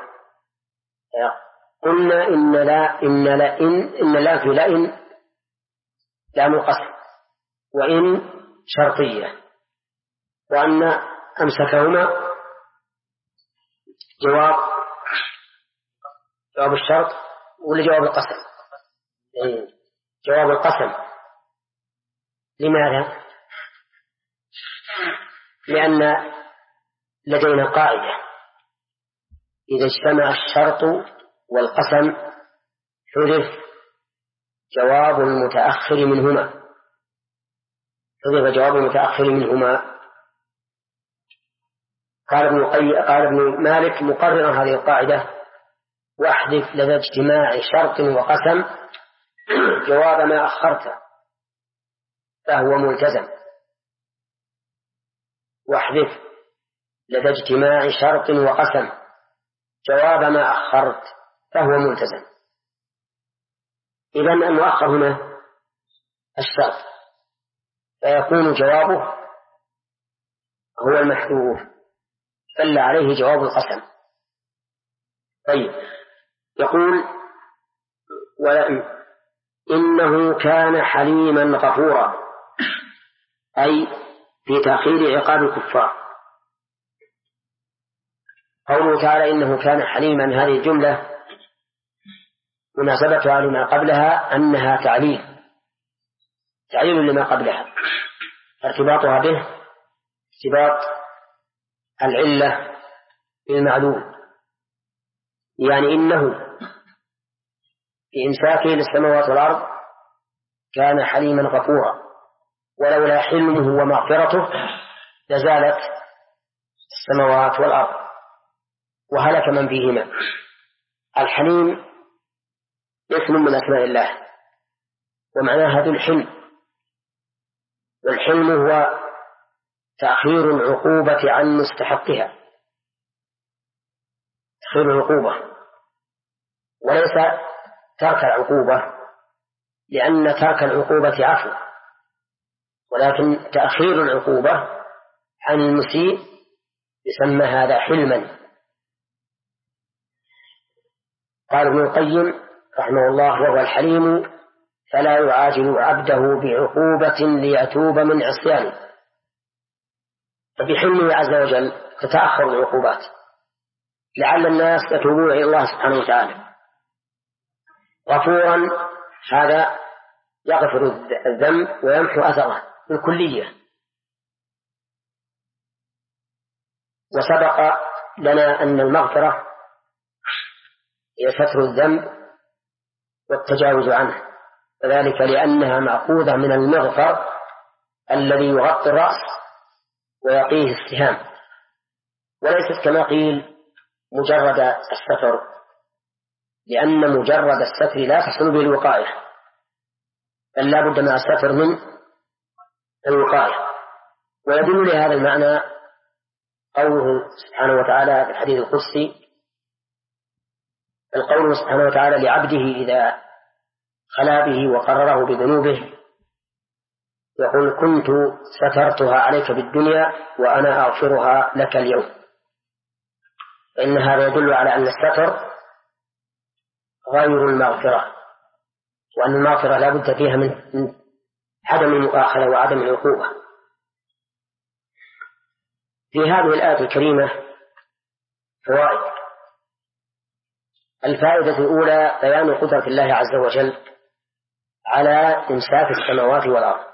قلنا إن لا في لئن لام القسم، وإن شرطية، وأن أمسكهما جواب الشرط ولا جواب القسم؟ جواب القسم. لماذا؟ لأن لدينا قاعدة إذا اجتمع الشرط والقسم حذف جواب المتأخر منهما. قال ابن مالك مقررا هذه القاعدة: واحذف لدى اجتماع شرط وقسم جواب ما أخرت فهو ملتزم. واحذف لدى اجتماع شرط وقسم جواب ما أخرت فهو ملتزم. إذن المؤخر هنا الشرط، فيكون جوابه هو المحذوف، دل عليه جواب القسم. طيب، يقول: إنه كان حليما غفورا، أي في تأخير عقاب الكفار. قوله تعالى إنه كان حليما، هذه الجملة مناسبتها لما قبلها أنها تعليل لما قبلها، ارتباطها به ارتباط العلة بالمعلوم، يعني إنه في إمساكه للسماوات والأرض كان حليما غفورا، ولولا حلمه ومغفرته لزالت السماوات والأرض وهلك من فيهما. الحليم اسم من أسماء الله، ومعناها ذو الحلم، والحلم هو تأخير العقوبة عن مستحقها، تأخير العقوبة وليس ترك العقوبة، لأن ترك العقوبة عفو، ولكن تأخير العقوبة عن المسيء يسمى هذا حلما. قال ابن القيم رحمه الله: وهو الحليم فلا يعاجل عبده بعقوبة ليتوب من عصيانه. فبحلمه عز وجل تتأخر العقوبات لعل الناس يتوبون إلى الله سبحانه وتعالى. غفورا هذا يغفر الذنب ويمحو أثره بالكلية. وسبق لنا أن المغفرة هي ستر الذنب والتجاوز عنه، وذلك لأنها مأخوذة من المغفر الذي يغطي الرأس ويقيه السهام، وليست كما قيل مجرد الستر، لأن مجرد الستر لا تحصل به الوقاية، بل لا بد مع الستر من الوقاية. ويدل لهذا المعنى قوله سبحانه وتعالى في الحديث القدسي: القول سبحانه وتعالى لعبده إذا خلا به وقرره بذنوبه يقول: كنت سترتها عليك بالدنيا وأنا أغفرها لك اليوم. فإن هذا يدل على أن الستر غير المغفرة، وأن المغفرة لا بد فيها من عدم المؤاخذة وعدم العقوبة. في هذه الآية الكريمة فوائد. الفائدة الأولى بيان قدرة الله عز وجل على إمساك السماوات والأرض.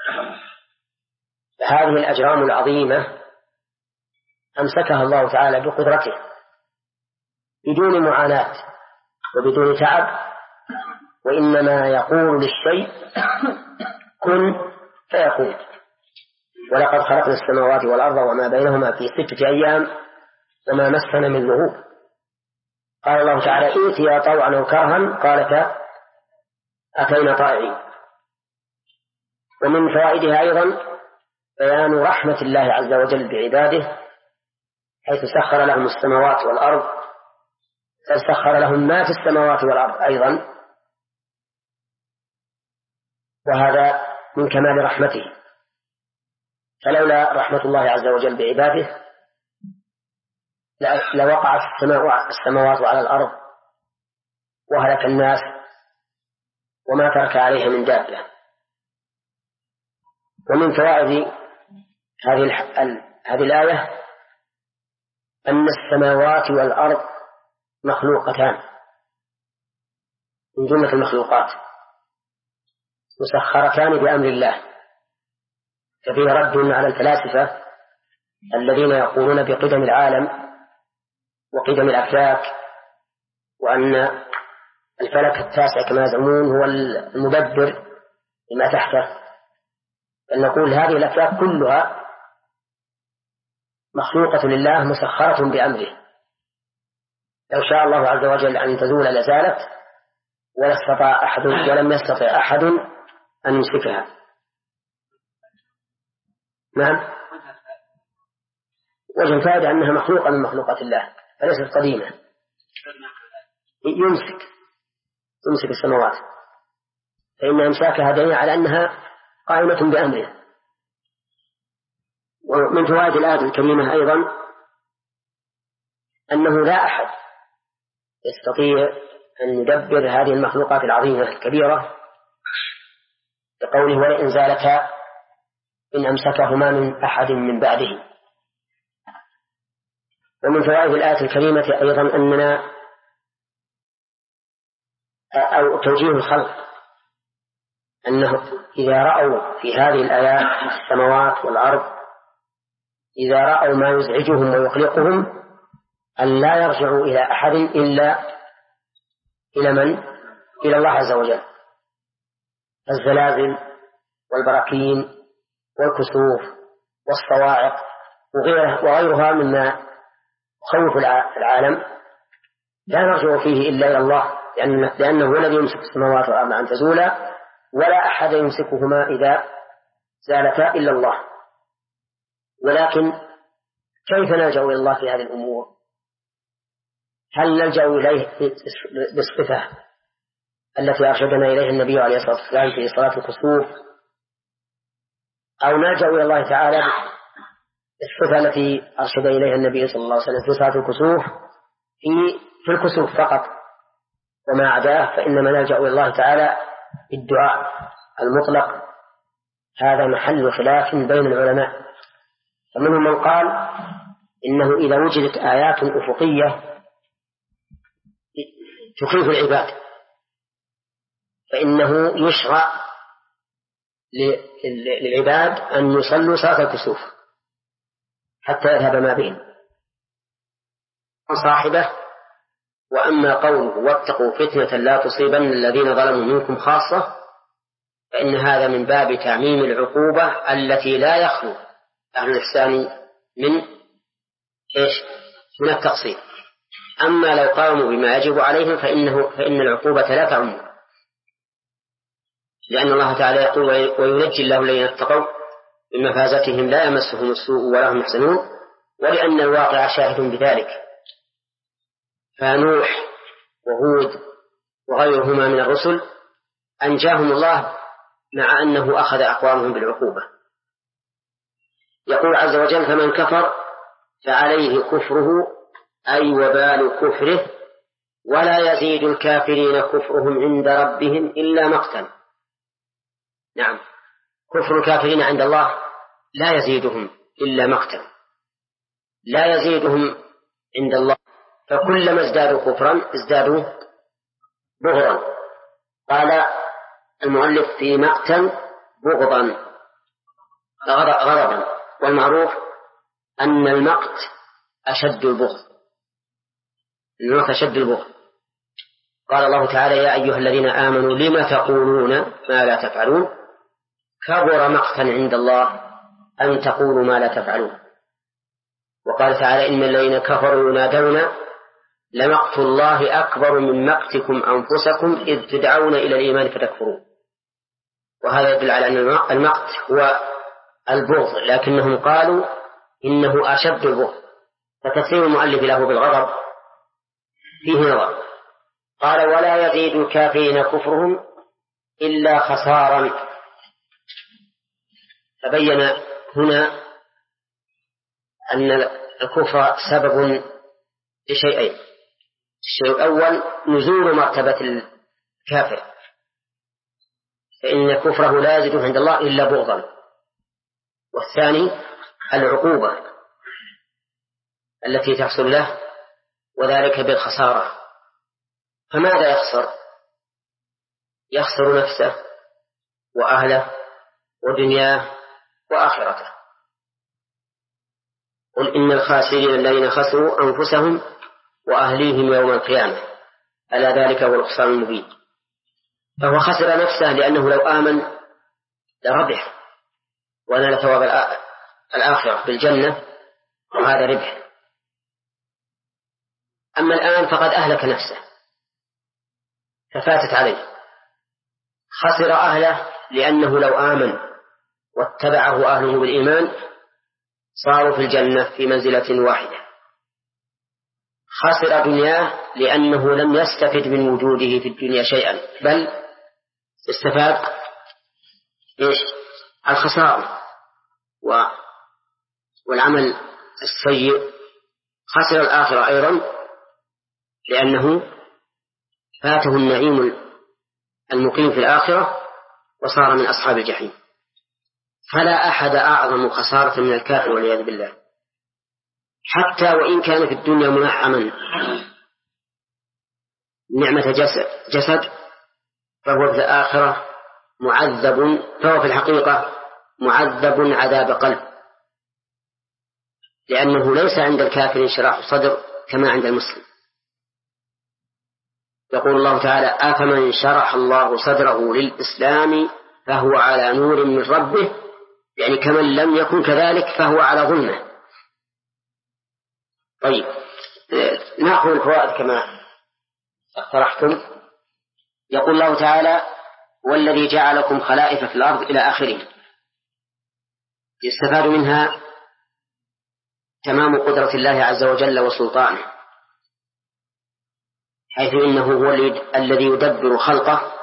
هذه الأجرام العظيمة أمسكها الله تعالى بقدرته بدون معاناة وبدون تعب، وإنما يقول للشيء كن فيكون. ولقد خلقنا السماوات والأرض وما بينهما في 6 أيام وما مسنا من لغوب. قال الله تعالى: ائتيا طوعا أو كرها قالتا أتينا طائعين. ومن فوائدها أيضا بيان رحمة الله عز وجل بعباده، حيث سخر لهم السماوات والأرض، فسخر لهم ما في السماوات والأرض أيضا، وهذا من كمال رحمته. فلولا رحمة الله عز وجل بعباده لوقعت السماوات على الأرض وهلك الناس وما ترك عليها من دابة. ومن فوائد هذه الآية أن السماوات والأرض مخلوقتان من جملة المخلوقات مسخرتان بأمر الله. ففيه رد على الفلاسفة الذين يقولون بقدم العالم وقدم الأفلاك، وأن الفلك التاسع كما يزعمون هو المدبر لما تحته. بل نقول هذه الأفلاك كلها مخلوقة لله مسخرة بأمره. لو شاء الله عز وجل أن تزول لزالت، ولم يستطع أحد أن يمسكها. نعم، وجه الفائدة أنها مخلوقة من مخلوقات الله فليست قديمة. يمسك السماوات، فإن إمساكها دليل على أنها قائمة بأمره. ومن فوائد الآية الكريمة أيضا أنه لا أحد يستطيع أن يدبر هذه المخلوقات العظيمة الكبيرة، بقوله: ولئن زالتا إن أمسكهما من أحد من بعده. ومن فوائد الآية الكريمة أيضا أننا أو توجيه الخلق، أنه إذا رأوا في هذه الآيات السماوات والأرض، إذا رأوا ما يزعجهم ويقلقهم أن لا يرجعوا إلى أحد إلى من؟ إلى الله عز وجل. الزلازل والبراكين والكسوف والصواعق وغيرها مما خوف العالم لا نرجع فيه إلا إلى الله، لأنه هو الذي يمسك السماوات والأرض أن تزولا، ولا أحد يمسكهما إذا زالتا إلا الله. ولكن كيف نلجأ إلى الله في هذه الأمور؟ هل نلجأ إليه بالصفة التي أرشدنا إليها النبي عليه الصلاة والسلام في صلاة الكسوف، أو نلجأ إلى الله تعالى بالصفة التي أرشد إليها النبي صلى الله عليه وسلم في صلاة الكسوف في الكسوف فقط، وما عداه فإنما نلجأ إلى الله تعالى بالدعاء المطلق؟ هذا محل خلاف بين العلماء. فمنهم من قال إنه إذا وجدت آيات أفقية تخيف العباد فإنه يشرع للعباد أن يصلوا صلاة الكسوف حتى يذهب ما بين صاحبه. وأما قوله واتقوا فتنة لا تصيبن الذين ظلموا منكم خاصة، فإن هذا من باب تعميم العقوبة التي لا يخلو أهل الإحسان من التقصير. أما لو قاموا بما يجب عليهم فإن العقوبة لا تعم، لأن الله تعالى يقول وينجي الله الذين اتقوا من مفازتهم لا يمسهم السوء ولا هم يحزنون، ولأن الواقع شاهد بذلك. فنوح وهود وغيرهما من الرسل أنجاهم الله مع أنه أخذ أقوامهم بالعقوبة. يقول عز وجل فمن كفر فعليه كفره أي وبال كفره، ولا يزيد الكافرين كفرهم عند ربهم إلا مقتا. نعم، كفر الكافرين عند الله لا يزيدهم إلا مقتا، لا يزيدهم عند الله، فكلما ازدادوا كفرا ازدادوا بغضا. قال المؤلف في مقتا بغضا غضبا، والمعروف أن المقت أشد البغض، المقت أشد البغض. قال الله تعالى يا أيها الذين آمنوا لم تقولون ما لا تفعلون كبر مقتا عند الله أن تقولوا ما لا تفعلون. وقال تعالى إن الذين كفروا ينادون لمقت الله أكبر من مقتكم أنفسكم إذ تدعون إلى الإيمان فتكفرون. وهذا يدل على أن المقت هو البغض، لكنهم قالوا إنه أشد البغض، فتفسير المؤلف له بالغضب فيه نظر. قال ولا يزيد الكافرين كفرهم إلا خسارا، فبين هنا أن الكفر سبب لشيئين. الشيء الأول نزول مرتبة الكافر، فإن كفره لا يزيد عند الله إلا بغضا. والثاني العقوبة التي تحصل له، وذلك بالخسارة. فماذا يخسر؟ يخسر نفسه وأهله ودنياه وآخرته. قل إن الخاسرين الذين خسروا أنفسهم وأهليهم يوم القيامة ألا ذلك هو الخسران المبين. فهو خسر نفسه لأنه لو آمن لربح ونال ثواب الآخرة بالجنة، وهذا ربح. أما الآن فقد أهلك نفسه ففاتت عليه. خسر أهله لأنه لو آمن واتبعه أهله بالإيمان صاروا في الجنة في منزلة واحدة. خسر دنياه لأنه لم يستفد من وجوده في الدنيا شيئا، بل استفاد الخسارة والعمل السيء. خسر الآخرة أيضا لأنه فاته النعيم المقيم في الآخرة وصار من أصحاب الجحيم. فلا أحد أعظم خسارة من الكافر والعياذ بالله، حتى وإن كان في الدنيا منعما نعمة جسد فهو في الآخرة معذب، فهو في الحقيقة معذب عذاب قلب، لأنه ليس عند الكافر انشراح صدر كما عند المسلم. يقول الله تعالى أفمن شرح الله صدره للإسلام فهو على نور من ربه، يعني كمن لم يكن كذلك فهو على ظلمه. طيب نأخذ الفوائد كما اقترحتم. يقول الله تعالى: والذي جعلكم خلائف في الأرض إلى آخره. يستفاد منها تمام قدرة الله عز وجل وسلطانه، حيث إنه هو الذي يدبر خلقه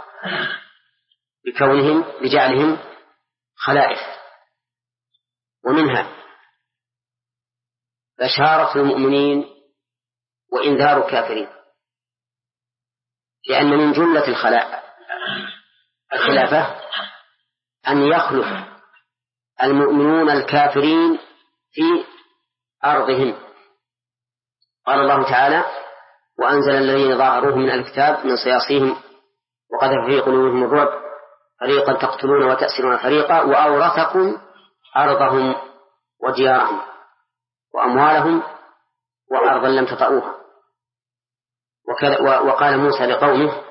بجعلهم خلائف. ومنها بشارة المؤمنين وإنذار الكافرين، لأن من جملة الخلافة أن يخلف المؤمنون الكافرين في أرضهم. قال الله تعالى: وأنزل الذين ظاهروهم من الكتاب من صياصيهم وقذف في قلوبهم الرعب فريقا تقتلون وتأسرون فريقا وأورثكم أرضهم وديارهم وأموالهم وأرضا لم تطئوها. وقال موسى لقومه: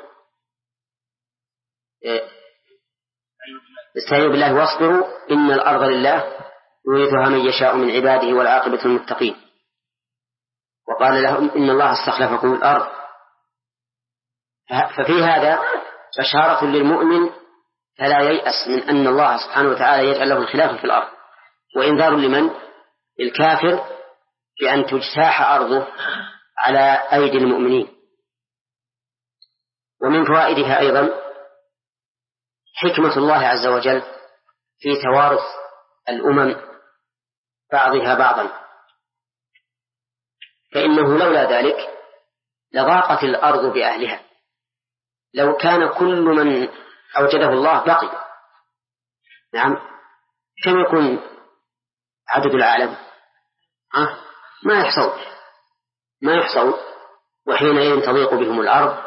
استعينوا بالله واصبروا إن الأرض لله يورثها من يشاء من عباده والعاقبة للمتقين. وقال لهم: إن الله استخلفكم الأرض. ففي هذا بشارة للمؤمن فلا ييأس من أن الله سبحانه وتعالى يجعل له الخلافة في الأرض، وإنذار لمن؟ الكافر، بأن تجتاح أرضه على أيدي المؤمنين. ومن فوائدها أيضا حكمة الله عز وجل في توارث الأمم بعضها بعضا، فإنه لولا ذلك لضاقت الأرض بأهلها. لو كان كل من أوجده الله بقي، نعم، كم يكون عدد العالم؟ ما يحصل، وحينئذ تضيق بهم الأرض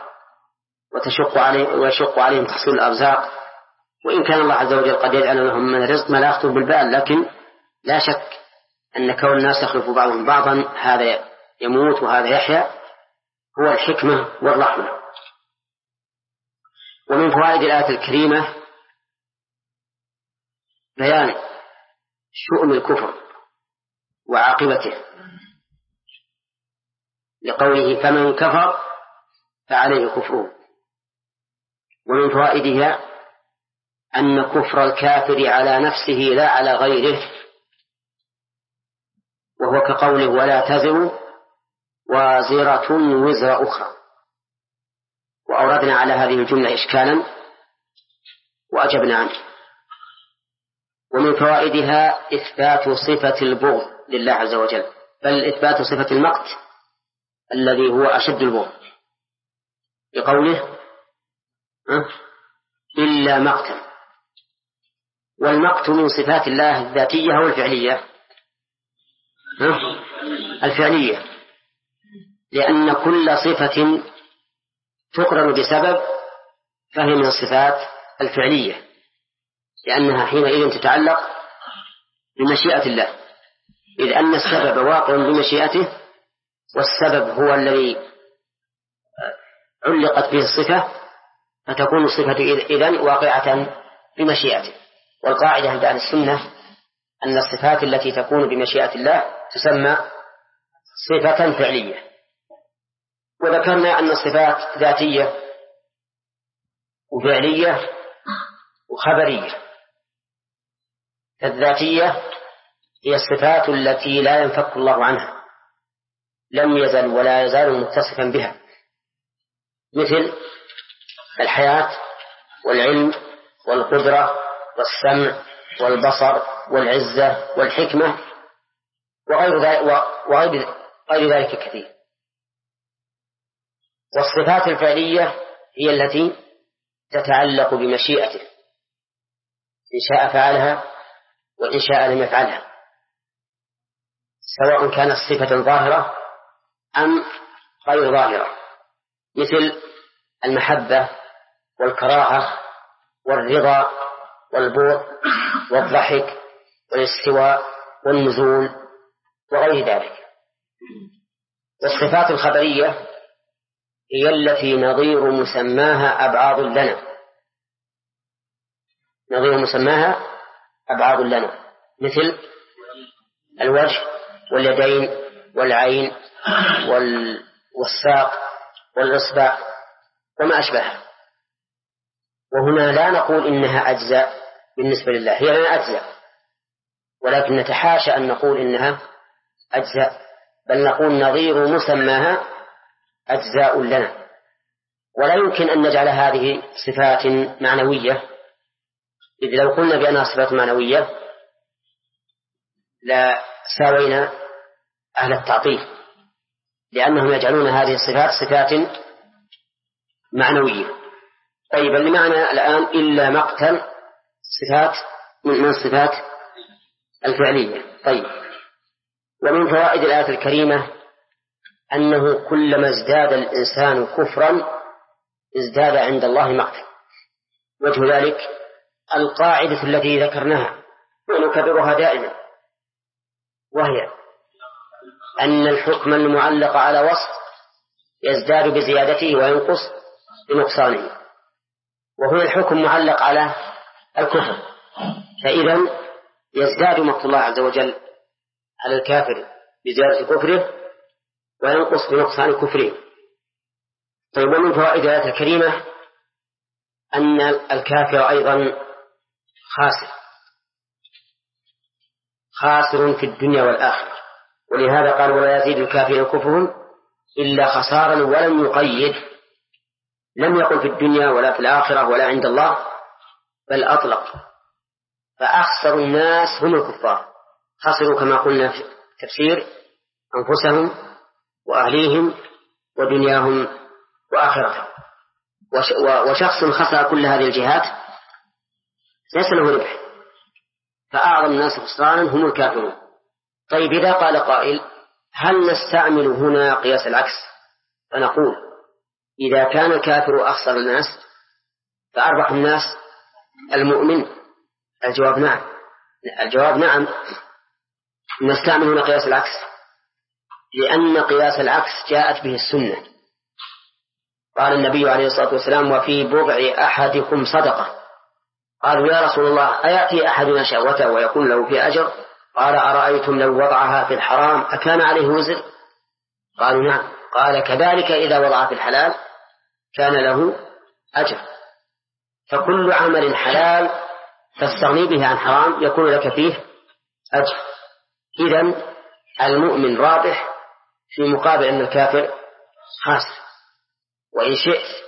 ويشق عليهم تحصيل الأرزاق. وإن كان الله عز وجل قد يجعل لهم من الرزق ما لا يخطر بالبال، لكن لا شك أن كون الناس يخلف بعضهم بعضا، هذا يموت وهذا يحيا، هو الحكمة والرحمة. ومن فوائد الآية الكريمة بيان شؤم الكفر وعاقبته، لقوله: فمن كفر فعليه كفره. ومن فوائدها أن كفر الكافر على نفسه لا على غيره، وهو كقوله: ولا تزر وازرة وزر أخرى. وأوردنا على هذه الجملة إشكالا وأجبنا عنه. ومن فوائدها إثبات صفة البغض لله عز وجل، بل إثبات صفة المقت الذي هو أشد البغض، بقوله: إلا مقتا. والمقت من صفات الله الذاتية والفعلية، الفعلية، لأن كل صفة تقرن بسبب فهي من الصفات الفعلية، لأنها حينئذ تتعلق بمشيئة الله، إذ أن السبب واقع بمشيئته، والسبب هو الذي علقت به الصفة، فتكون الصفة إذن واقعة بمشيئته. والقاعدة عند أهل السنة أن الصفات التي تكون بمشيئة الله تسمى صفة فعلية. وذكرنا أن الصفات ذاتية وفعلية وخبرية. الذاتية هي الصفات التي لا ينفك الله عنها، لم يزل ولا يزال متصفا بها، مثل الحياة والعلم والقدرة والسمع والبصر والعزة والحكمة وغير ذلك كثير. والصفات الفعلية هي التي تتعلق بمشيئته، إن شاء فعلها وإن شاء لم يفعلها، سواء كانت صفة ظاهرة أم غير ظاهرة، مثل المحبة والكراهة والرضا والبغض والضحك والاستواء والنزول وغير ذلك. والصفات الخبرية هي التي نظير مسماها أبعاض لنا، نظير مسماها أبعاض لنا، مثل الوجه واليدين والعين والساق والإصبع وما أشبهها. وهنا لا نقول إنها أجزاء بالنسبة لله، هي لنا أجزاء، ولكن نتحاشى أن نقول إنها أجزاء، بل نقول نظير مسماها أجزاء لنا. ولا يمكن أن نجعل هذه صفات معنوية، إذ لو قلنا بأنها صفات معنوية لا ساوينا أهل التعطيل، لأنهم يجعلون هذه الصفات صفات معنوية. طيب لمعنى الآن إلا مقتل صفات من الصفات الفعلية. طيب، ومن فوائد الآية الكريمة أنه كلما ازداد الإنسان كفرا ازداد عند الله مقتا. وجه ذلك القاعدة التي ذكرناها ونكررها دائما، وهي أن الحكم المعلق على وصف يزداد بزيادته وينقص بنقصانه، وهنا الحكم معلق على الكفر، فإذا يزداد مقت الله عز وجل على الكافر بزيادة كفره وينقص بنقصان كفره. طيب، ومن فوائد الآية الكريمة أن الكافر أيضا خاسر في الدنيا والآخرة، ولهذا قال ولا يزيد الكافر كفرهم إلا خسارا، ولم يقيد، لم يقل في الدنيا ولا في الآخرة ولا عند الله، بل أطلق. فأخسر الناس هم الكفار، خسروا كما قلنا في التفسير أنفسهم وأهليهم ودنياهم وآخرتهم. وشخص خسر كل هذه الجهات ليس له ربح، فأعظم الناس خسرانا هم الكافرون. طيب، إذا قال قائل هل نستعمل هنا قياس العكس فنقول إذا كان الكافر أخسر الناس فأربح الناس المؤمن؟ الجواب نعم، نستعمل هنا قياس العكس، لأن قياس العكس جاءت به السنة. قال النبي عليه الصلاة والسلام وفي بضع أحدكم صدقة. قالوا يا رسول الله أيأتي أحدنا شهوته ويكون له في أجر؟ قال أرأيتم لو وضعها في الحرام أكان عليه وزر؟ قالوا نعم. قال كذلك إذا وضعها في الحلال كان له أجر. فكل عمل حلال تستغني به عن حرام يكون لك فيه أجر. إذن المؤمن رابح في مقابل أن الكافر خاسر. وإن شئت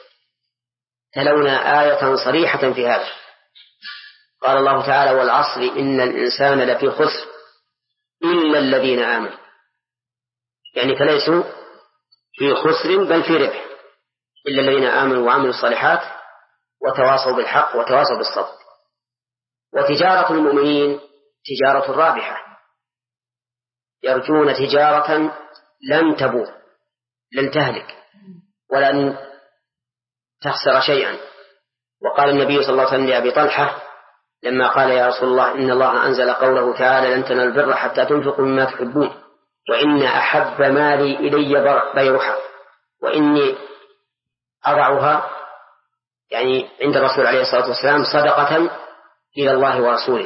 تلونا آية صريحة في هذا. قال الله تعالى والعصر إن الإنسان لفي خسر إلا الذين آمنوا، يعني فليسوا في خسر بل في ربح، إلا الذين آمنوا وعملوا الصالحات وتواصوا بالحق وتواصوا بالصبر. وتجارة المؤمنين تجارة رابحة، يرجون تجارة لن تبور، لن تهلك ولن تخسر شيئا. وقال النبي صلى الله عليه وسلم لأبي طلحة لما قال يا رسول الله إن الله أنزل قوله تعالى لن تنالوا البر حتى تنفقوا مما تحبون، وإن أحب مالي إلي بيرها، وإني أضعها يعني عند الرسول عليه الصلاة والسلام صدقة إلى الله ورسوله.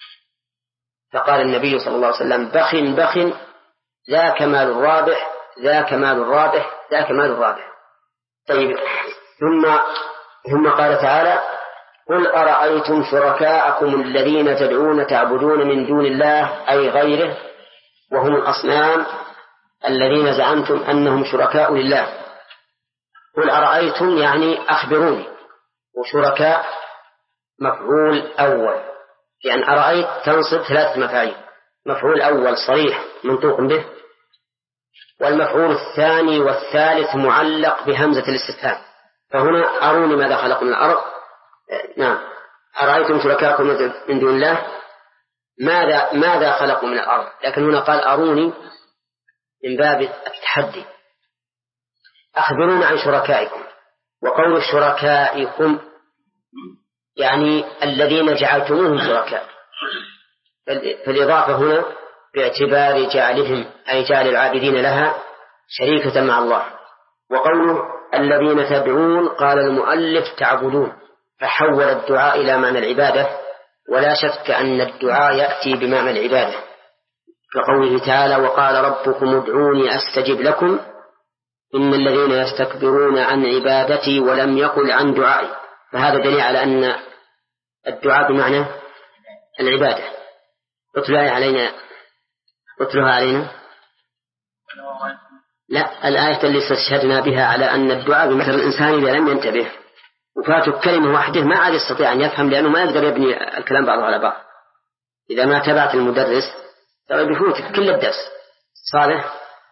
فقال النبي صلى الله عليه وسلم بخ ذاك مال الرابح، ذاك مال الرابح، ذاك مال الرابح. طيب، ثم قال تعالى قل أرأيتم شركاءكم الذين تدعون تعبدون من دون الله أي غيره وهم الأصنام الذين زعمتم أنهم شركاء لله. قل أرأيتم يعني أخبروني، وشركاء مفعول أول، لأن أرأيت تنصب 3 مفاعيل، مفعول أول صريح منطوق به، والمفعول الثاني والثالث معلق بهمزة الاستفهام. فهنا أروني ماذا خلق من الأرض. نعم، أرأيتم شركاءكم من دون الله ماذا خلقوا من الأرض، لكن هنا قال أروني من باب التحدي، أخبرونا عن شركائكم. وقول شركائكم يعني الذين جعلتموهم شركاء، فالإضافة هنا باعتبار جعلهم أي جعل العابدين لها شريكة مع الله. وقوله الذين تدعون قال المؤلف تعبدون، فحول الدعاء إلى معنى العبادة، ولا شك أن الدعاء يأتي بمعنى العبادة، كقوله تعالى وقال ربكم ادعوني أستجب لكم، إن الذين يستكبرون عن عبادتي ولم يقل عن دعائي، فهذا دليل على أن الدعاء بمعنى العبادة. اطلها علينا. لا، الآية اللي استشهدنا بها على أن الدعاء بمثل الإنسان إذا لم ينتبه وفاته كلمة واحدة ما عاد يستطيع أن يفهم، لأنه ما يقدر يبني الكلام بعضه على بعض. إذا ما تبعت المدرس بيفوتك كل الدرس. صالح.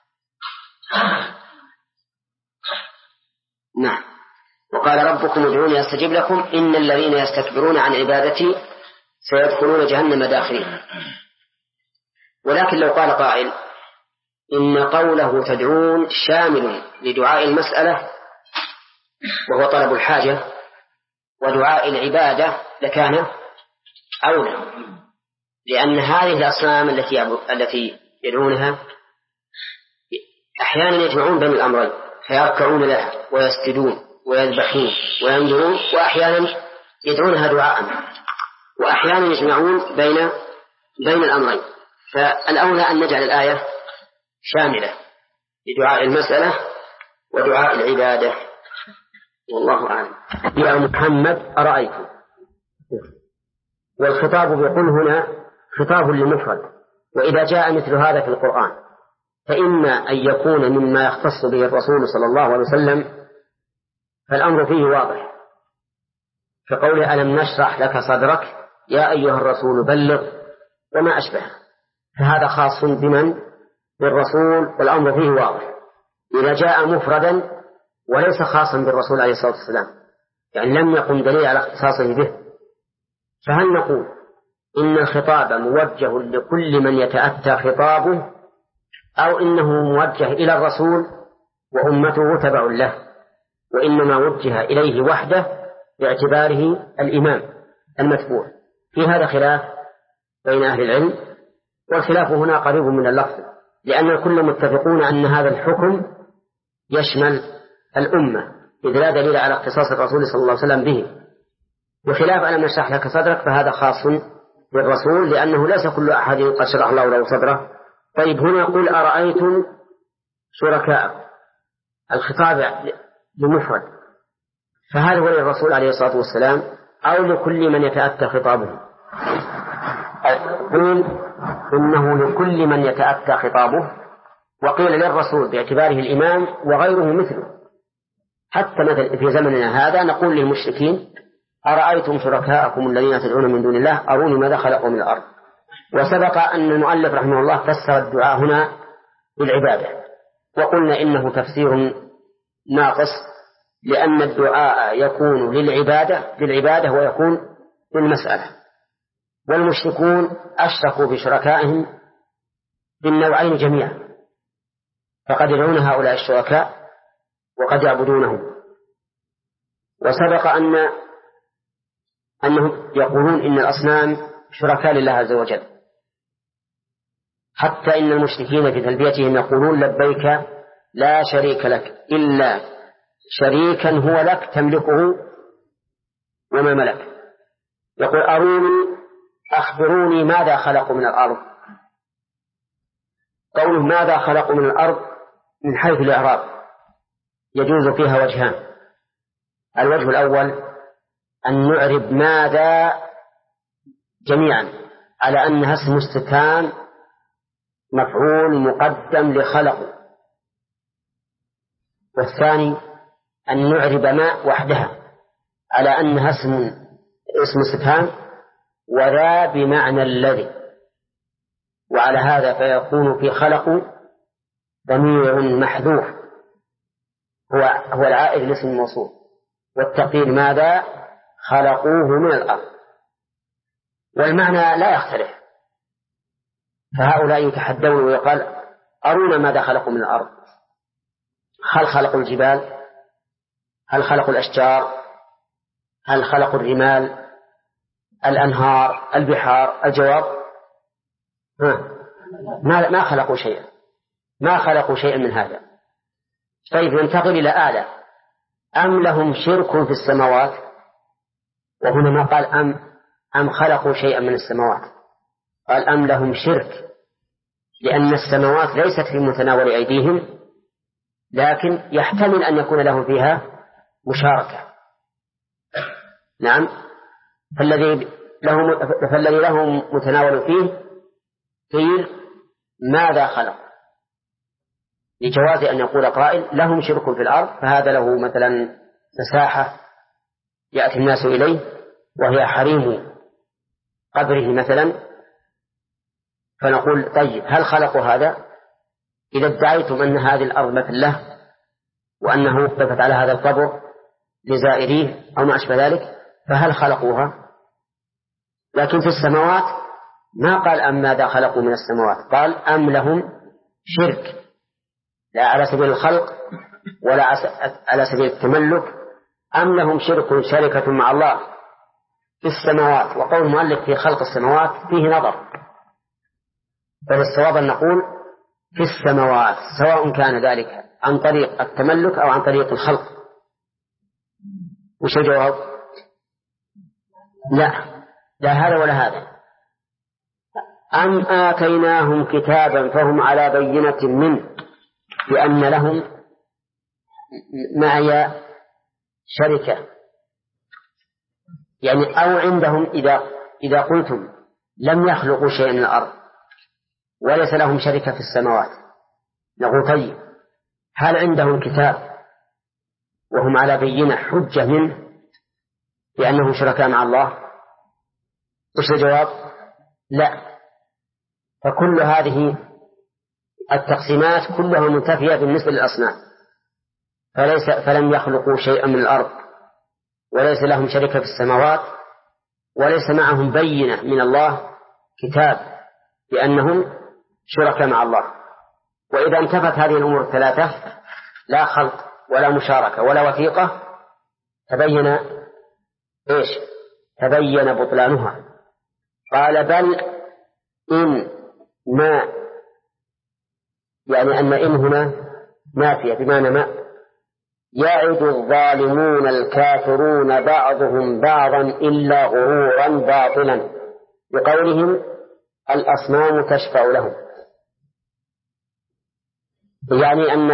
نعم. وقال ربكم ادعوني أستجب لكم إن الذين يستكبرون عن عبادتي سيدخلون جهنم داخرين. ولكن لو قال قائل إن قوله تدعون شامل لدعاء المسألة وهو طلب الحاجة ودعاء العبادة لكان أولى، لأن هذه الأصنام التي يدعونها أحيانا يجمعون بين الأمرين فيركعون لها ويسجدون ويذبحون وينذرون، وأحيانا يدعونها دعاء، وأحيانا يجمعون بين الأمرين. فالأولى أن نجعل الآية شاملة لدعاء المسألة ودعاء العبادة، والله أعلم. يا محمد أرأيت، والخطاب بقل هنا خطاب للمفرد، وإذا جاء مثل هذا في القرآن فإما أن يكون مما يختص به الرسول صلى الله عليه وسلم فالأمر فيه واضح، كقوله ألم نشرح لك صدرك يا أيها الرسول بلغ وما أشبه، فهذا خاص بمن؟ بالرسول، والأمر فيه واضح. إذا جاء مفردا وليس خاصا بالرسول عليه الصلاة والسلام، يعني لم يقم دليل على اختصاصه به، فهل نقول إن الخطاب موجه لكل من يتأتى خطابه، أو إنه موجه إلى الرسول وأمته تبع له، وإنما وجه إليه وحده باعتباره الإمام المتبوع؟ في هذا خلاف بين أهل العلم، والخلاف هنا قريب من اللفظ، لأن الكل متفقون أن هذا الحكم يشمل الأمة، إذ لا دليل على اختصاص الرسول صلى الله عليه وسلم به، بخلاف ألم نشرح لك صدرك فهذا خاص بالرسول، لأنه ليس كل أحد قد شرح الله له صدره. طيب هنا قل أرأيتم شركاء، الخطاب لمفرد، فهل هو للرسول عليه الصلاة والسلام أو لكل من يتأتى خطابه؟ قيل إنه لكل من يتأتى خطابه، وقيل للرسول باعتباره الإمام وغيره مثله. حتى مثل في زمننا هذا نقول للمشركين أرأيتم شركاءكم الذين تدعون من دون الله أروني ماذا خلقوا من الأرض. وسبق أن المؤلف رحمه الله فسر الدعاء هنا بالعبادة، وقلنا إنه تفسير ناقص، لأن الدعاء يكون للعبادة ويكون للمسألة، والمشركون أشركوا بشركائهم بالنوعين جميعا، فقد يدعون هؤلاء الشركاء وقد يعبدونهم. وسبق أنهم يقولون إن الأصنام شركاء لله عز وجل، حتى إن المشركين في تلبيتهم يقولون لبيك لا شريك لك إلا شريكا هو لك تملكه وما ملك. يقول أروني أخبروني ماذا خلقوا من الأرض. قوله ماذا خلقوا من الأرض من حيث الإعراب يجوز فيها وجهان. الوجه الأول أن نعرب ماذا جميعا على أنها اسم استفهام مفعول مقدم لخلق، والثاني أن نعرب ما وحدها على أنها اسم استفهام وذا بمعنى الذي، وعلى هذا فيكون في خلق ضمير محذوف هو العائد لاسم الموصول، والتقدير ماذا خلقوه من الأرض، والمعنى لا يختلف. فهؤلاء يتحدون ويقال أرونا ماذا خلقوا من الأرض، هل خلقوا الجبال، هل خلقوا الأشجار، هل خلقوا الرمال، الأنهار، البحار؟ الجواب ما خلقوا شيئا، ما خلقوا شيئا من هذا. طيب ننتقل إلى آلة، أم لهم شرك في السماوات؟ وهنا ما قال أم خلقوا شيئا من السماوات، قال أم لهم شرك، لأن السماوات ليست في متناول أيديهم، لكن يحتمل أن يكون لهم فيها مشاركة. نعم. فالذي لهم متناول فيه قيل ماذا خلق، لجواز أن يقول قائل لهم شرك في الأرض، فهذا له مثلا مساحة يأتي الناس إليه وهي حريم قبره مثلا، فنقول طيب هل خلقوا هذا؟ إذا ادعيتم أن هذه الأرض مثل له وأنه وقفت على هذا القبر لزائريه أو ما أشبه ذلك، فهل خلقوها؟ لكن في السماوات ما قال أم ماذا خلقوا من السماوات، قال أم لهم شرك، لا على سبيل الخلق ولا على سبيل التملك، أم لهم شركة مع الله في السماوات. وقول المؤلف في خلق السماوات فيه نظر، بل الصواب أن نقول في السماوات، سواء كان ذلك عن طريق التملك أو عن طريق الخلق. وش الجواب؟ لا هذا ولا هذا. أم آتيناهم كتابا فهم على بينة منه بأن لهم معي شركة، يعني أو عندهم إذا قلتم لم يخلقوا شيئا من الأرض وليس لهم شركة في السماوات، نقول طيب هل عندهم كتاب وهم على بينة حجة منه بأنهم شركاء مع الله؟ وش الجواب؟ لا. فكل هذه التقسيمات كلها منتفية بالنسبة للأصنام، فلم يخلقوا شيئا من الأرض وليس لهم شركة في السماوات وليس معهم بينة من الله كتاب بأنهم شركاء مع الله. وإذا انتفت هذه الأمور الثلاثة، لا خلق ولا مشاركة ولا وثيقة، تبين بطلانها. قال بل إن ما، يعني أن إن هنا نافية بمعنى ما، يعد الظالمون الكافرون بعضهم بعضا إلا غرورا باطلا بقولهم الأصنام تشفع لهم، يعني أن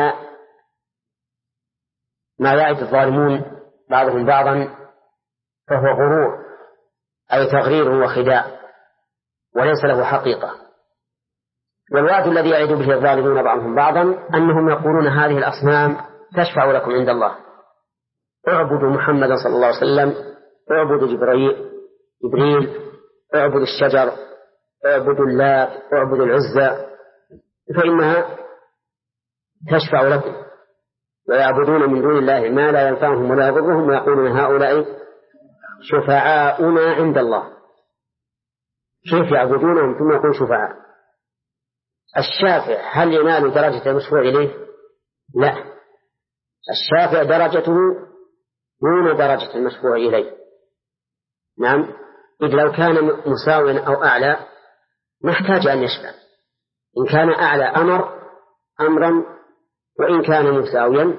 ما يعد الظالمون بعضهم بعضا فهو غرور، أي تغرير وخداع وليس له حقيقة. والوعد الذي يعد به الظالمون بعضهم بعضا أنهم يقولون هذه الأصنام تشفع لكم عند الله، اعبدوا محمدا صلى الله عليه وسلم، اعبدوا جبريل، اعبدوا الشجر، اعبدوا اللات، اعبدوا العزى، فإنها تشفع لكم. ويعبدون من دون الله ما لا ينفعهم ولا يضرهم ويقولون هؤلاء شفعاؤنا عند الله. كيف يعبدونهم ثم يقول شفعاء؟ الشافع هل ينال درجة المشفوع إليه؟ لا، الشافع درجته دون درجة المشفوع إليه. نعم، إذ لو كان مساويا أو أعلى ما احتاج أن يشفع. إن كان أعلى أمرا، وإن كان مساويا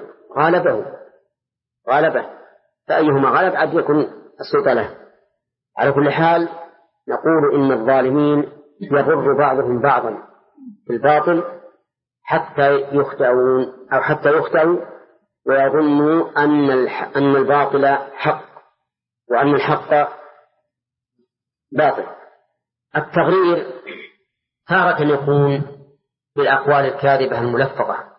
غالبه، فأيهما غلب عاد يكون السلطة له. على كل حال نقول إن الظالمين يضر بعضهم بعضا في الباطل حتى يخطئوا ويظنوا أن الباطل حق وأن الحق باطل. التغرير تارة يكون بالأقوال الكاذبة الملفقة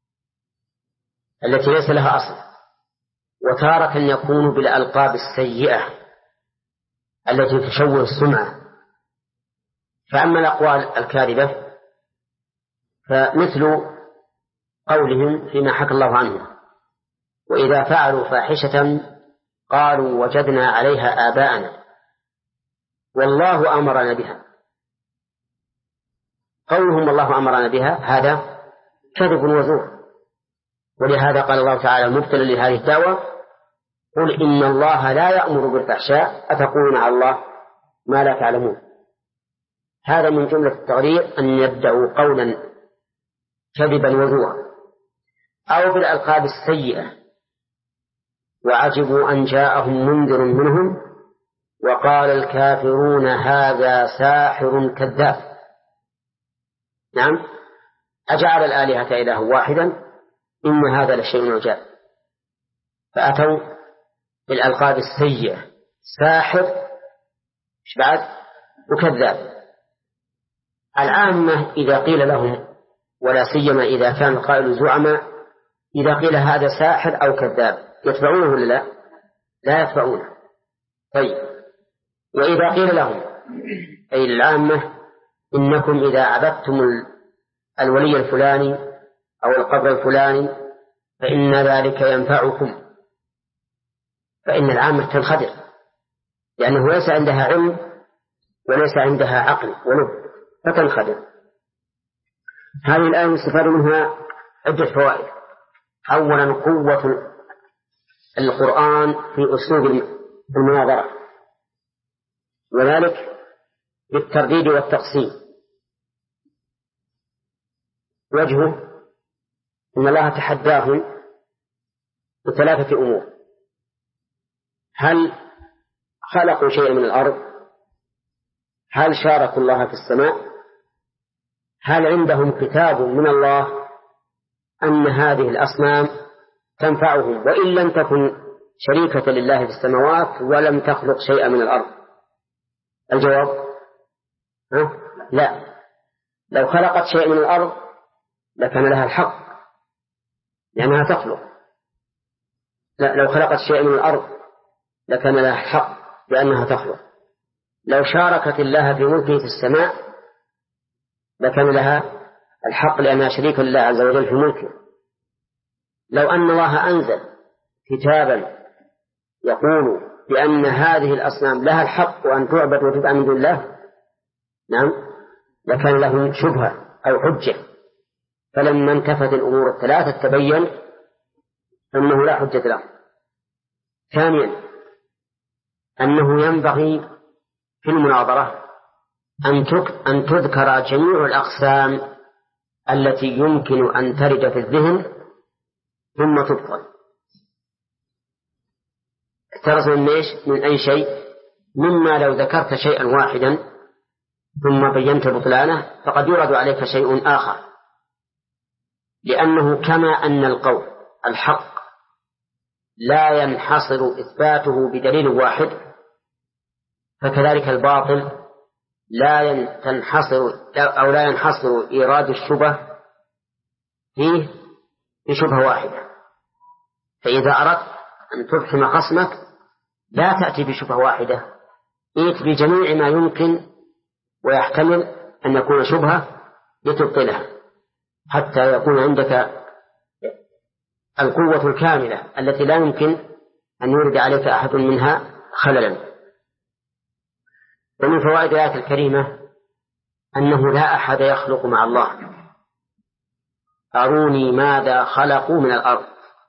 التي ليس لها أصل، وتارة يكون بالألقاب السيئة التي تشوه السمعة. فأما الأقوال الكاذبة فمثل قولهم فيما حكى الله عنه: وإذا فعلوا فاحشة قالوا وجدنا عليها آباءنا والله أمرنا بها. قولهم الله أمرنا بها هذا كذب وزور، ولهذا قال الله تعالى مبتلا لهذه الدعوة: قل إن الله لا يأمر بالفحشاء أتقولون على الله ما لا تعلمون. هذا من جملة التغرير أن يبدأوا قولا كذبا وزورا. أو بالألقاب السيئة: وعجبوا أن جاءهم منذر منهم وقال الكافرون هذا ساحر كذاب. نعم، أجعل الآلهة إله واحدا إن هذا لشيء عجاب، فأتوا بالألقاب السيئة، ساحر إيش بعد وكذاب. العامة إذا قيل لهم، ولا سيما إذا كان القائل زعماء، إذا قيل هذا ساحر أو كذاب يتبعونه ولا لا؟ لا يتبعونه. طيب، وإذا قيل لهم أي العامة إنكم إذا عبدتم الولي الفلاني أو القبر الفلاني فإن ذلك ينفعكم، فإن العامة تنخدع، لأنه ليس عندها علم وليس عندها عقل ولب، فتنخدع. هذه الآية يستفاد منها عدة فوائد. أولا قوة القرآن في أسلوب المناظرة، وذلك بالترديد والتقسيم. وجهه أن الله تحداهم بثلاثة أمور: هل خلقوا شيئا من الأرض؟ هل شاركوا الله في السماء؟ هل عندهم كتاب من الله أن هذه الأصنام تنفعهم وإن لم تكن شريكة لله في السماوات ولم تخلق شيئا من الأرض؟ الجواب لا. لو خلقت شيئا من الأرض لكان لها الحق لأنها تخلق. لا، لو خلقت شيئا من الأرض لكان لها الحق لأنها تخلق. لو شاركت الله في ملكه في السماء لكان لها الحق لأنها شريك لله عز وجل في ملكه. لو أن الله أنزل كتابا يقول بأن هذه الأصنام لها الحق وأن تعبد وتدعى من دون الله، نعم، لكان له شبهة أو حجة. فلما انتفت الأمور الثلاثة تبين أنه لا حجة له. ثانيا أنه ينبغي في المناظرة أن تذكر جميع الأقسام التي يمكن أن ترد في الذهن ثم تبطل. احترز من أي شيء، مما لو ذكرت شيئا واحدا ثم بينت بطلانه فقد يرد عليك شيء آخر، لأنه كما أن القول الحق لا ينحصر إثباته بدليل واحد، فكذلك الباطل لا ينحصر إيراد الشبه فيه بشبهة واحدة. فإذا أردت أن تفهم خصمك لا تأتي بشبهة واحدة، ائت بجميع ما يمكن ويحتمل أن يكون شبهة لتبطلها، حتى يكون عندك القوة الكاملة التي لا يمكن أن يورد عليك أحد منها خللا. ومن فوائد الآية الكريمة أنه لا أحد يخلق مع الله. أروني ماذا خلقوا من الأرض.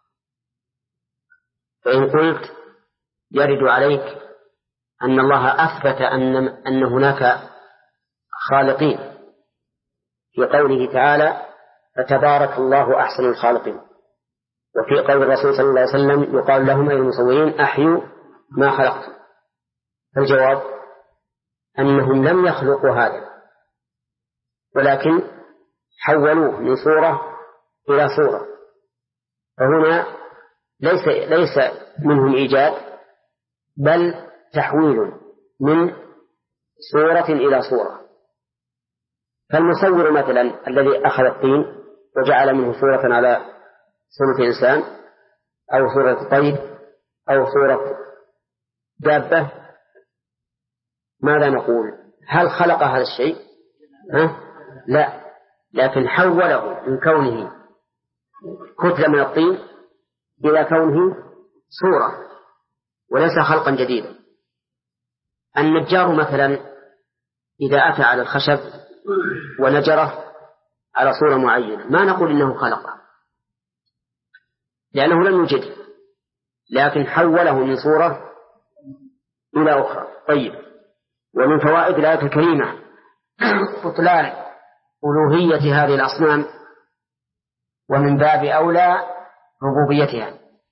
فإن قلت يرد عليك أن الله أثبت أن هناك خالقين في قوله تعالى فتبارك الله أحسن الخالقين، وفي قول الرسول صلى الله عليه وسلم يقال لهم أي المصورين أحيوا ما خلقتم. فالجواب أنهم لم يخلقوا هذا، ولكن حولوه من صورة إلى صورة. فهنا ليس منهم إيجاد بل تحويل من صورة إلى صورة. فالمصور مثلا الذي أخذ الطين وجعل منه صورة على صورة إنسان أو صورة طير أو صورة دابة، ماذا نقول؟ هل خلق هذا الشيء؟ لا، لكن حوله من كونه كتلة من الطين إلى كونه صورة وليس خلقا جديدا. النجار مثلا إذا أتى على الخشب ونجره على صورة معينة ما نقول إنه خلقه لأنه لم يوجده، لكن حوله من صورة إلى أخرى. طيب، ومن فوائد الآية الكريمة بطلان ألوهية هذه الأصنام، ومن باب أولى ربوبيتها.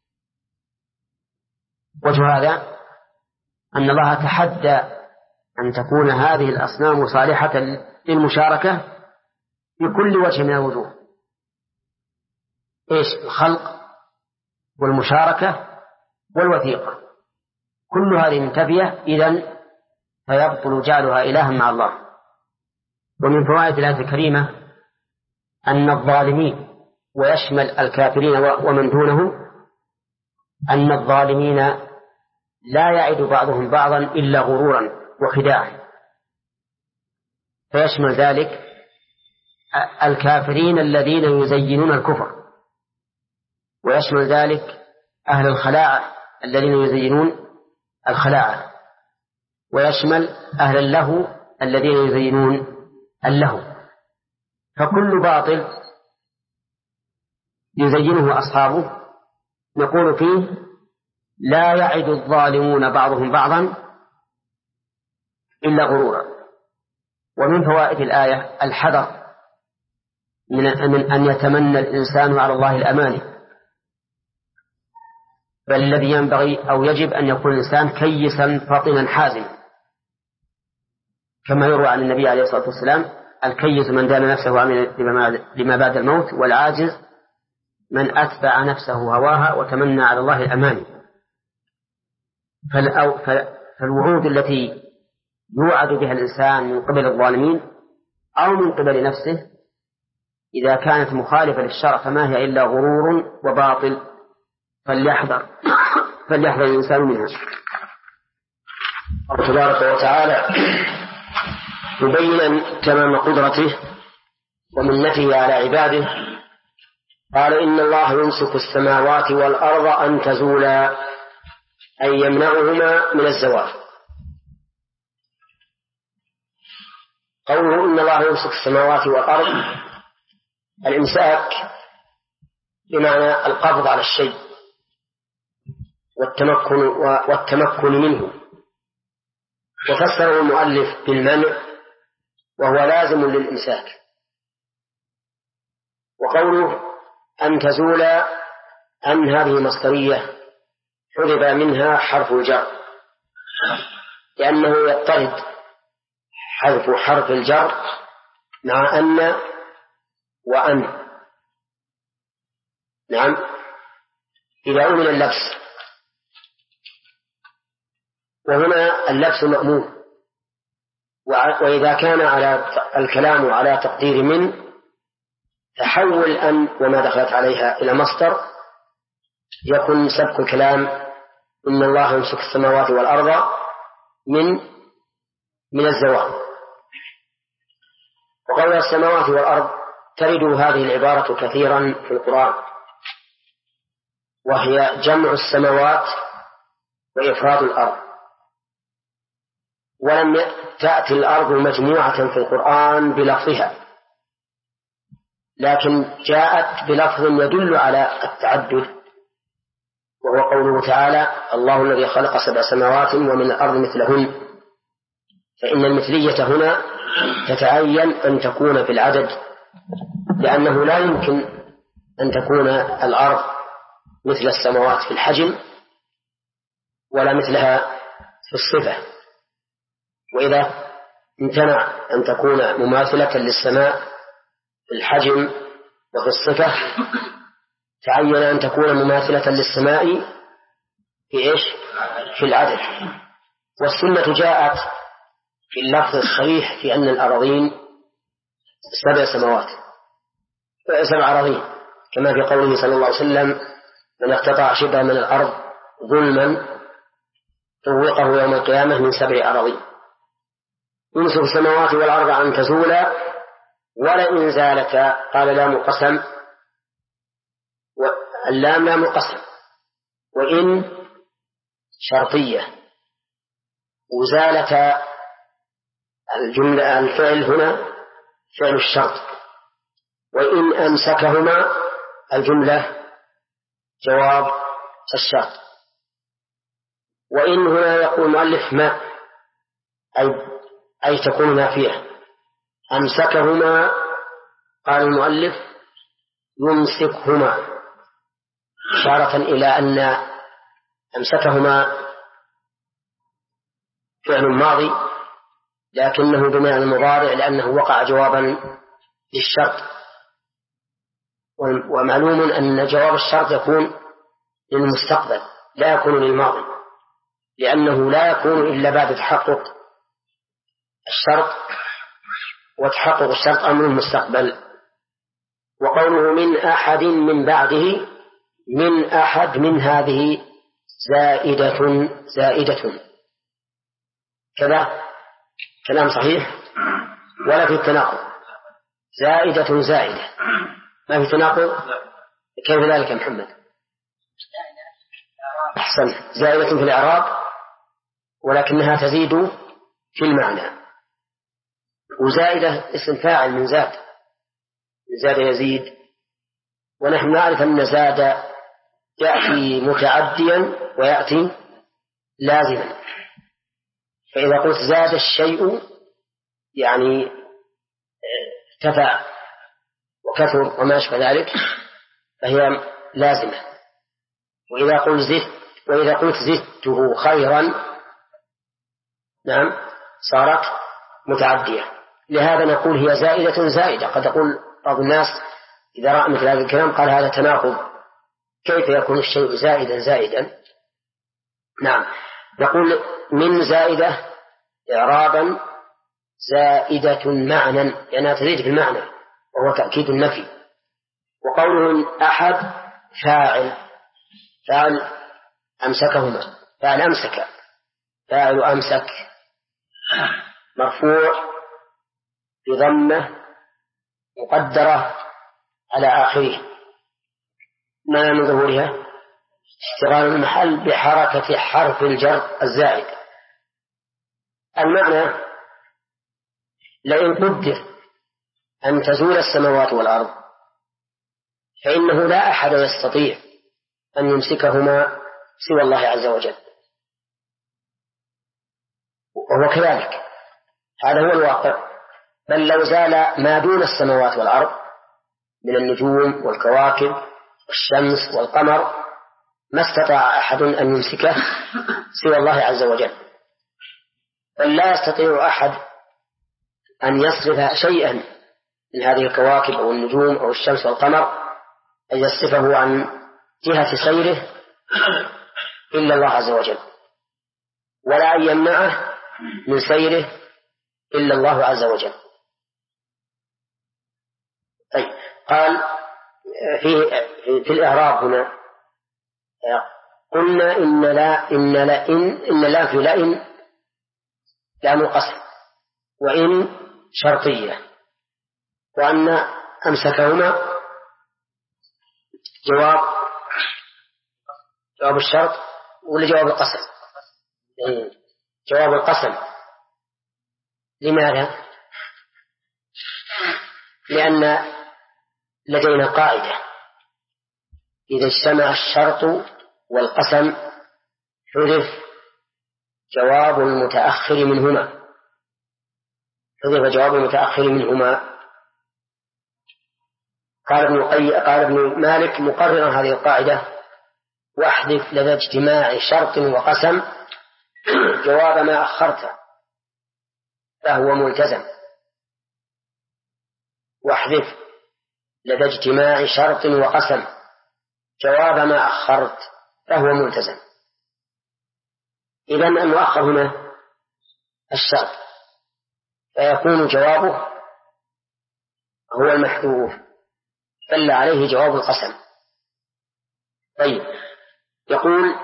وجه هذا أن الله تحدى أن تكون هذه الأصنام صالحة للمشاركة بكل وجه من الوجوه، إيش؟ الخلق والمشاركة والوثيقة، كل هذه منتفية، إذن فيبطل جعلها إلها مع الله. ومن فوائد الآية الكريمة أن الظالمين، ويشمل الكافرين ومن دونهم، أن الظالمين لا يعد بعضهم بعضا إلا غرورا وخداعا، فيشمل ذلك الكافرين الذين يزينون الكفر، ويشمل ذلك أهل الخلاعة الذين يزينون الخلاعة، ويشمل أهل اللهو الذين يزينون اللهو. فكل باطل يزينه أصحابه نقول فيه لا يعد الظالمون بعضهم بعضا إلا غرورا. ومن فوائد الآية الحذر من أن يتمنى الإنسان على الله الأماني، بل الذي ينبغي أو يجب أن يكون الإنسان كيسا فطنا حازما، كما يروى عن النبي عليه الصلاة والسلام: الكيس من دان نفسه وعمل لما بعد الموت، والعاجز من أتبع نفسه هواها وتمنى على الله الأماني. فالوعود التي يوعد بها الإنسان من قبل الظالمين أو من قبل نفسه إذا كانت مخالفة للشرع فما هي إلا غرور وباطل، فليحذر الإنسان منها. الله تبارك وتعالى مبينا تمام قدرته ومنته على عباده قال: إن الله يمسك السماوات والأرض أن تزولا، أي يمنعهما من الزوال. قوله إن الله يمسك السماوات والأرض، الإمساك بمعنى القبض على الشيء والتمكن منه، وفسره المؤلف بالمنع وهو لازم للإمساك. وقوله أن تزولا، أن هذه مصدرية حذف منها حرف الجر، لأنه يضطرد حذف حرف الجر مع أن وأن. نعم، إذا أمن اللبس، وهنا اللبس مأمون، وإذا كان على الكلام على تقدير من، تحول أن وما دخلت عليها إلى مصدر، يكون سبق الكلام إن الله يمسك السماوات والأرض من الزوال. وقول السماوات والأرض ترد هذه العبارة كثيرا في القرآن، وهي جمع السماوات وإفراد الأرض، ولم تأتي الأرض مجموعة في القرآن بلفظها، لكن جاءت بلفظ يدل على التعدد، وهو قوله تعالى: الله الذي خلق 7 سماوات ومن الأرض مثلهن. فإن المثلية هنا تتعين أن تكون في العدد، لأنه لا يمكن أن تكون الأرض مثل السماوات في الحجم ولا مثلها في الصفة. وإذا امتنع أن تكون مماثلة للسماء في الحجم وفي الصفة، تعين أن تكون مماثلة للسماء في إيش؟ في العدد. والسنة جاءت في اللفظ الصريح في أن الأراضين 7 أراضين، كما في قوله صلى الله عليه وسلم: من اقتطع شبرا من الأرض ظلما طوقه يوم القيامة من 7 أراضين. يمسك السماوات والأرض أن تزولا، ولئن زالتا، قال لام قسم، اللام لام قسم، وإن شرطية، وزالتا الجملة الفعل هنا فعل الشرط، وإن أمسكهما الجملة جواب الشرط. وإن هنا يقول المؤلف ما، أي تكون نافية. أمسكهما، قال المؤلف يمسكهما، إشارة إلى أن أمسكهما فعل ماضي لكنه بمعنى المضارع، لأنه وقع جوابا للشرط. ومعلوم أن جواب الشرط يكون للمستقبل لا يكون للماضي، لأنه لا يكون إلا بعد تحقق الشرط، وتحقق الشرط أمر المستقبل. وقوله من أحد من بعده، من أحد من هذه زائدة كذا كلام صحيح ولا في التناقض، زائدة ما في تناقض. كيف ذلك يا محمد؟ أحسن، زائدة في الإعراب ولكنها تزيد في المعنى، وزائدة اسم فاعل من زاد يزيد، ونحن نعرف أن زاد يأتي متعديا ويأتي لازما. فإذا قلت زاد الشيء يعني ارتفع وكثر وما أشبه ذلك فهي لازمة. وإذا قلت زدته خيرا نعم صارت متعدية. لهذا نقول هي زائدة. قد يقول بعض الناس إذا رأى مثل هذا الكلام قال هذا تناقض، كيف يكون الشيء زائدا؟ نعم، نقول من زائدة إعرابا زائدة معنى لأنها تزيد في المعنى وهو تأكيد النفي. وقوله أحد فاعل أمسكهما، فاعل أمسك مرفوع بضمة مقدرة على آخره، ما من ظهورها اشتغال المحل بحركة حرف الجر الزائد. المعنى لئن قدر أن تزول السماوات والأرض فإنه لا أحد يستطيع أن يمسكهما سوى الله عز وجل، وهو كذلك، هذا هو الواقع. بل لو زال ما دون السماوات والأرض من النجوم والكواكب والشمس والقمر ما استطاع أحد أن يمسكه سوى الله عز وجل. بل لا يستطيع أحد أن يصرف شيئا من هذه الكواكب أو النجوم أو الشمس والقمر أن يصرفه عن جهة سيره إلا الله عز وجل، ولا أن يمنعه من سيره إلا الله عز وجل. طيب، قال في الإعراب هنا قلنا إن لا في لئن لام قسم، وإن شرطية، وأن أمسكهما جواب الشرط ولا جواب القسم؟ جواب القسم. لماذا؟ لأن لدينا قاعدة إذا اجتمع الشرط والقسم حذف جواب المتأخر منهما. قال ابن مالك مقررا هذه القاعدة: واحذف لدى اجتماع شرط وقسم جواب ما أخرته فهو ملتزم. واحذف لدى اجتماع شرط وقسم جواب ما أخرت فهو ملتزم. إذن المؤخر هنا الشرط، فيكون جوابه هو المحذوف، دل عليه جواب القسم. طيب، يقول: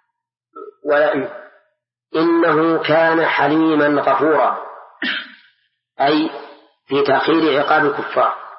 إنه كان حليما غفورا، أي في تأخير عقاب الكفار.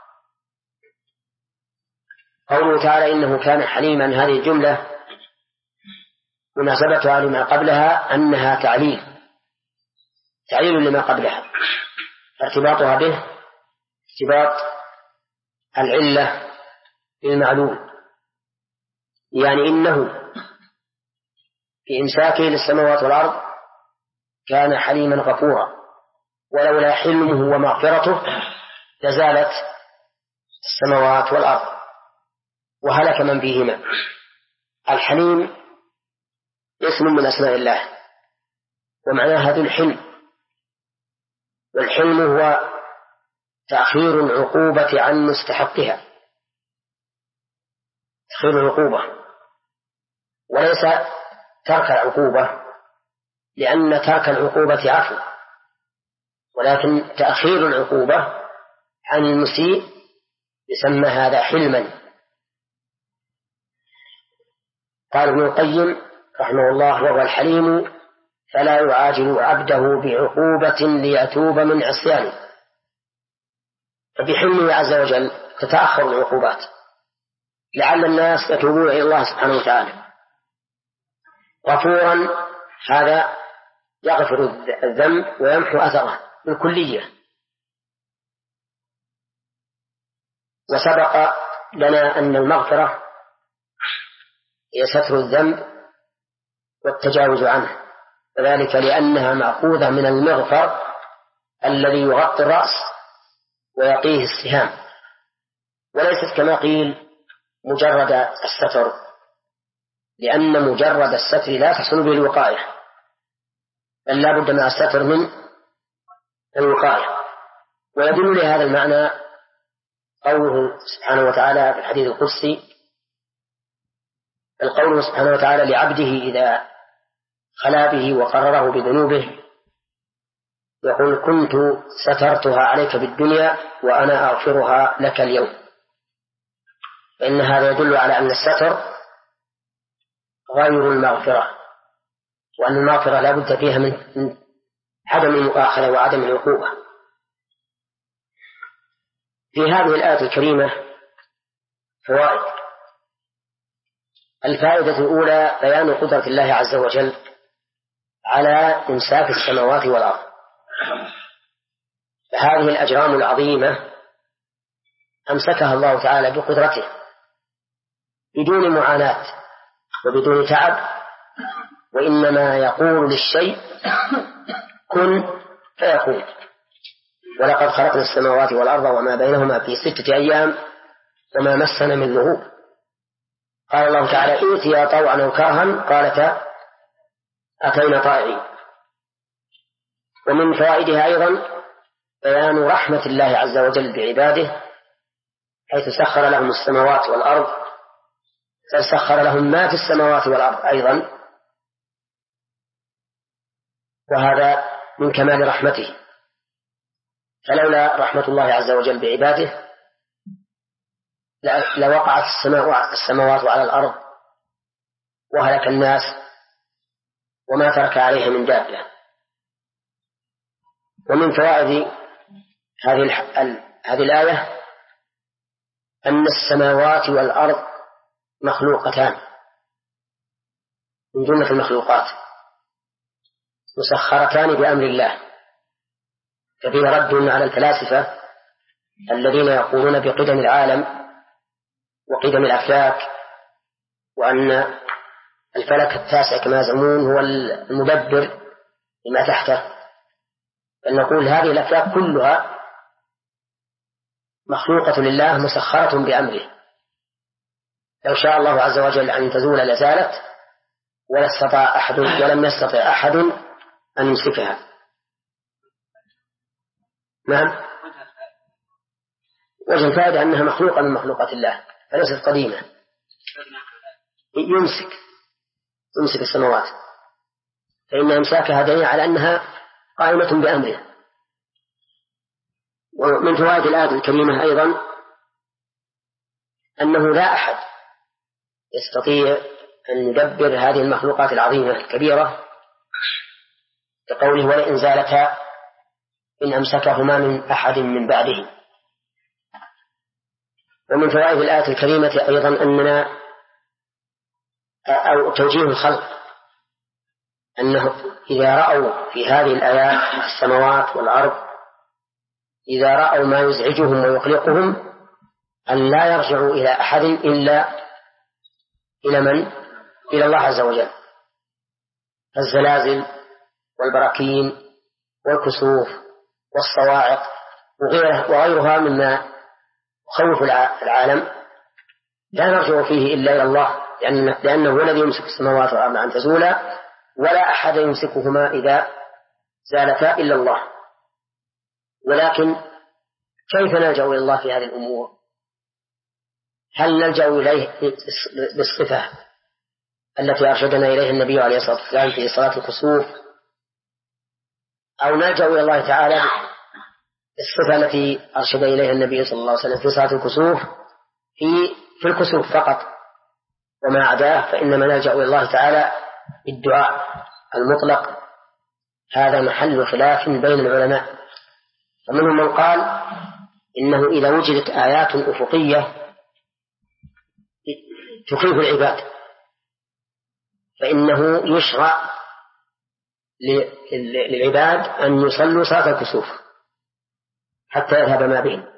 قوله تعالى إنه كان حليما، هذه الجملة مناسبتها لما قبلها أنها تعليل لما قبلها، ارتباطها به ارتباط العلة بالمعلوم، يعني إنه في إمساكه للسماوات والأرض كان حليما غفورا، ولولا حلمه ومغفرته لزالت السماوات والأرض وهلك من فيهما. الحليم اسم من أسماء الله، ومعناها ذو الحلم، والحلم هو تأخير العقوبة عن مستحقها، تأخير العقوبة وليس ترك العقوبة، لأن ترك العقوبة عفو، ولكن تأخير العقوبة عن المسيء يسمى هذا حلما. قال ابن القيم رحمه الله: وهو الحليم فلا يعاجل عبده بعقوبة ليتوب من عصيانه. فبحلمه عز وجل تتأخر العقوبات لعل الناس يتوبون إلى الله سبحانه وتعالى. غفورا هذا يغفر الذنب ويمحو أثره بالكلية. وسبق لنا أن المغفرة هي ستر الذنب والتجاوز عنه، وذلك لأنها مأخوذة من المغفر الذي يغطي الرأس ويقيه السهام، وليست كما قيل مجرد الستر، لأن مجرد الستر لا تحصل به الوقاية، بل لا بد مع الستر من الوقاية. ويدل لهذا المعنى قوله سبحانه وتعالى في الحديث القدسي: القول سبحانه وتعالى لعبده إذا خلا به وقرره بذنوبه يقول: كنت سترتها عليك بالدنيا وأنا أغفرها لك اليوم. فإن هذا يدل على أن الستر غير المغفرة، وأن المغفرة لا بد فيها من عدم المؤاخذة وعدم العقوبة. في هذه الآية الكريمة فوائد. الفائدة الأولى بيان قدرة الله عز وجل على إمساك السماوات والأرض. هذه الأجرام العظيمة أمسكها الله تعالى بقدرته بدون معاناة وبدون تعب، وإنما يقول للشيء كن فيكون. ولقد خلقنا السماوات والأرض وما بينهما في 6 أيام وما مسنا من لغوب. قال الله تعالى: ائتيا طوعا أو كرها قالتا أتينا طائعين. ومن فوائدها أيضا بيان رحمة الله عز وجل بعباده، حيث سخر لهم السماوات والأرض، فسخر لهم ما في السماوات والأرض أيضا، وهذا من كمال رحمته. فلولا رحمة الله عز وجل بعباده لوقعت السماوات على الأرض وهلك الناس وما ترك عليها من دابة. ومن فوائد هذه الآية أن السماوات والأرض مخلوقتان من جملة المخلوقات مسخرتان بأمر الله. ففيه رد على الفلاسفة الذين يقولون بقدم العالم وقدم الأفلاك، وأن الفلك التاسع كما يزعمون هو المدبر لما تحته. فنقول هذه الأفلاك كلها مخلوقة لله مسخرة بأمره. لو شاء الله عز وجل أن تزول لزالت، ولا استطاع أحد ولم يستطع أحد أن يمسكها. نعم، وجه الفائدة أنها مخلوقة من مخلوقات الله فليست قديمة. يمسك السماوات، فإن إمساكها دليل على أنها قائمة بأمره. ومن فوائد الآية الكريمة أيضا أنه لا أحد يستطيع أن يدبر هذه المخلوقات العظيمة الكبيرة، كقوله: ولئن زالتا إن أمسكهما من أحد من بعده. ومن فوائد الآية الكريمة أيضا أننا أو توجيه الخلق، أنه إذا رأوا في هذه الآيات السماوات والأرض، إذا رأوا ما يزعجهم ويقلقهم أن لا يرجعوا إلى أحد إلا إلى من؟ إلى الله عز وجل. الزلازل والبراكين والكسوف والصواعق وغيرها مما يخوف العالم لا نرجع فيه إلا إلى الله، لأنه هو الذي يمسك السماوات والأرض أن تزولا، ولا أحد يمسكهما إذا زالتا إلا الله. ولكن كيف نلجأ إلى الله في هذه الأمور؟ هل نلجأ إليه بالصفة التي أرشدنا إليها النبي عليه الصلاة والسلام في صلاة الكسوف، أو نلجأ إلى الله تعالى الصفة التي أرشد إليها النبي صلى الله عليه وسلم في صلاة الكسوف في الكسوف فقط، وما عداه فإنما نلجأ إلى الله تعالى بالدعاء المطلق. هذا محل خلاف بين العلماء، فمنهم من قال إنه إذا وجدت آيات أفقية تخيف العباد فإنه يشرع للعباد أن يصلوا صلاة الكسوف حتى يذهب ما بهم،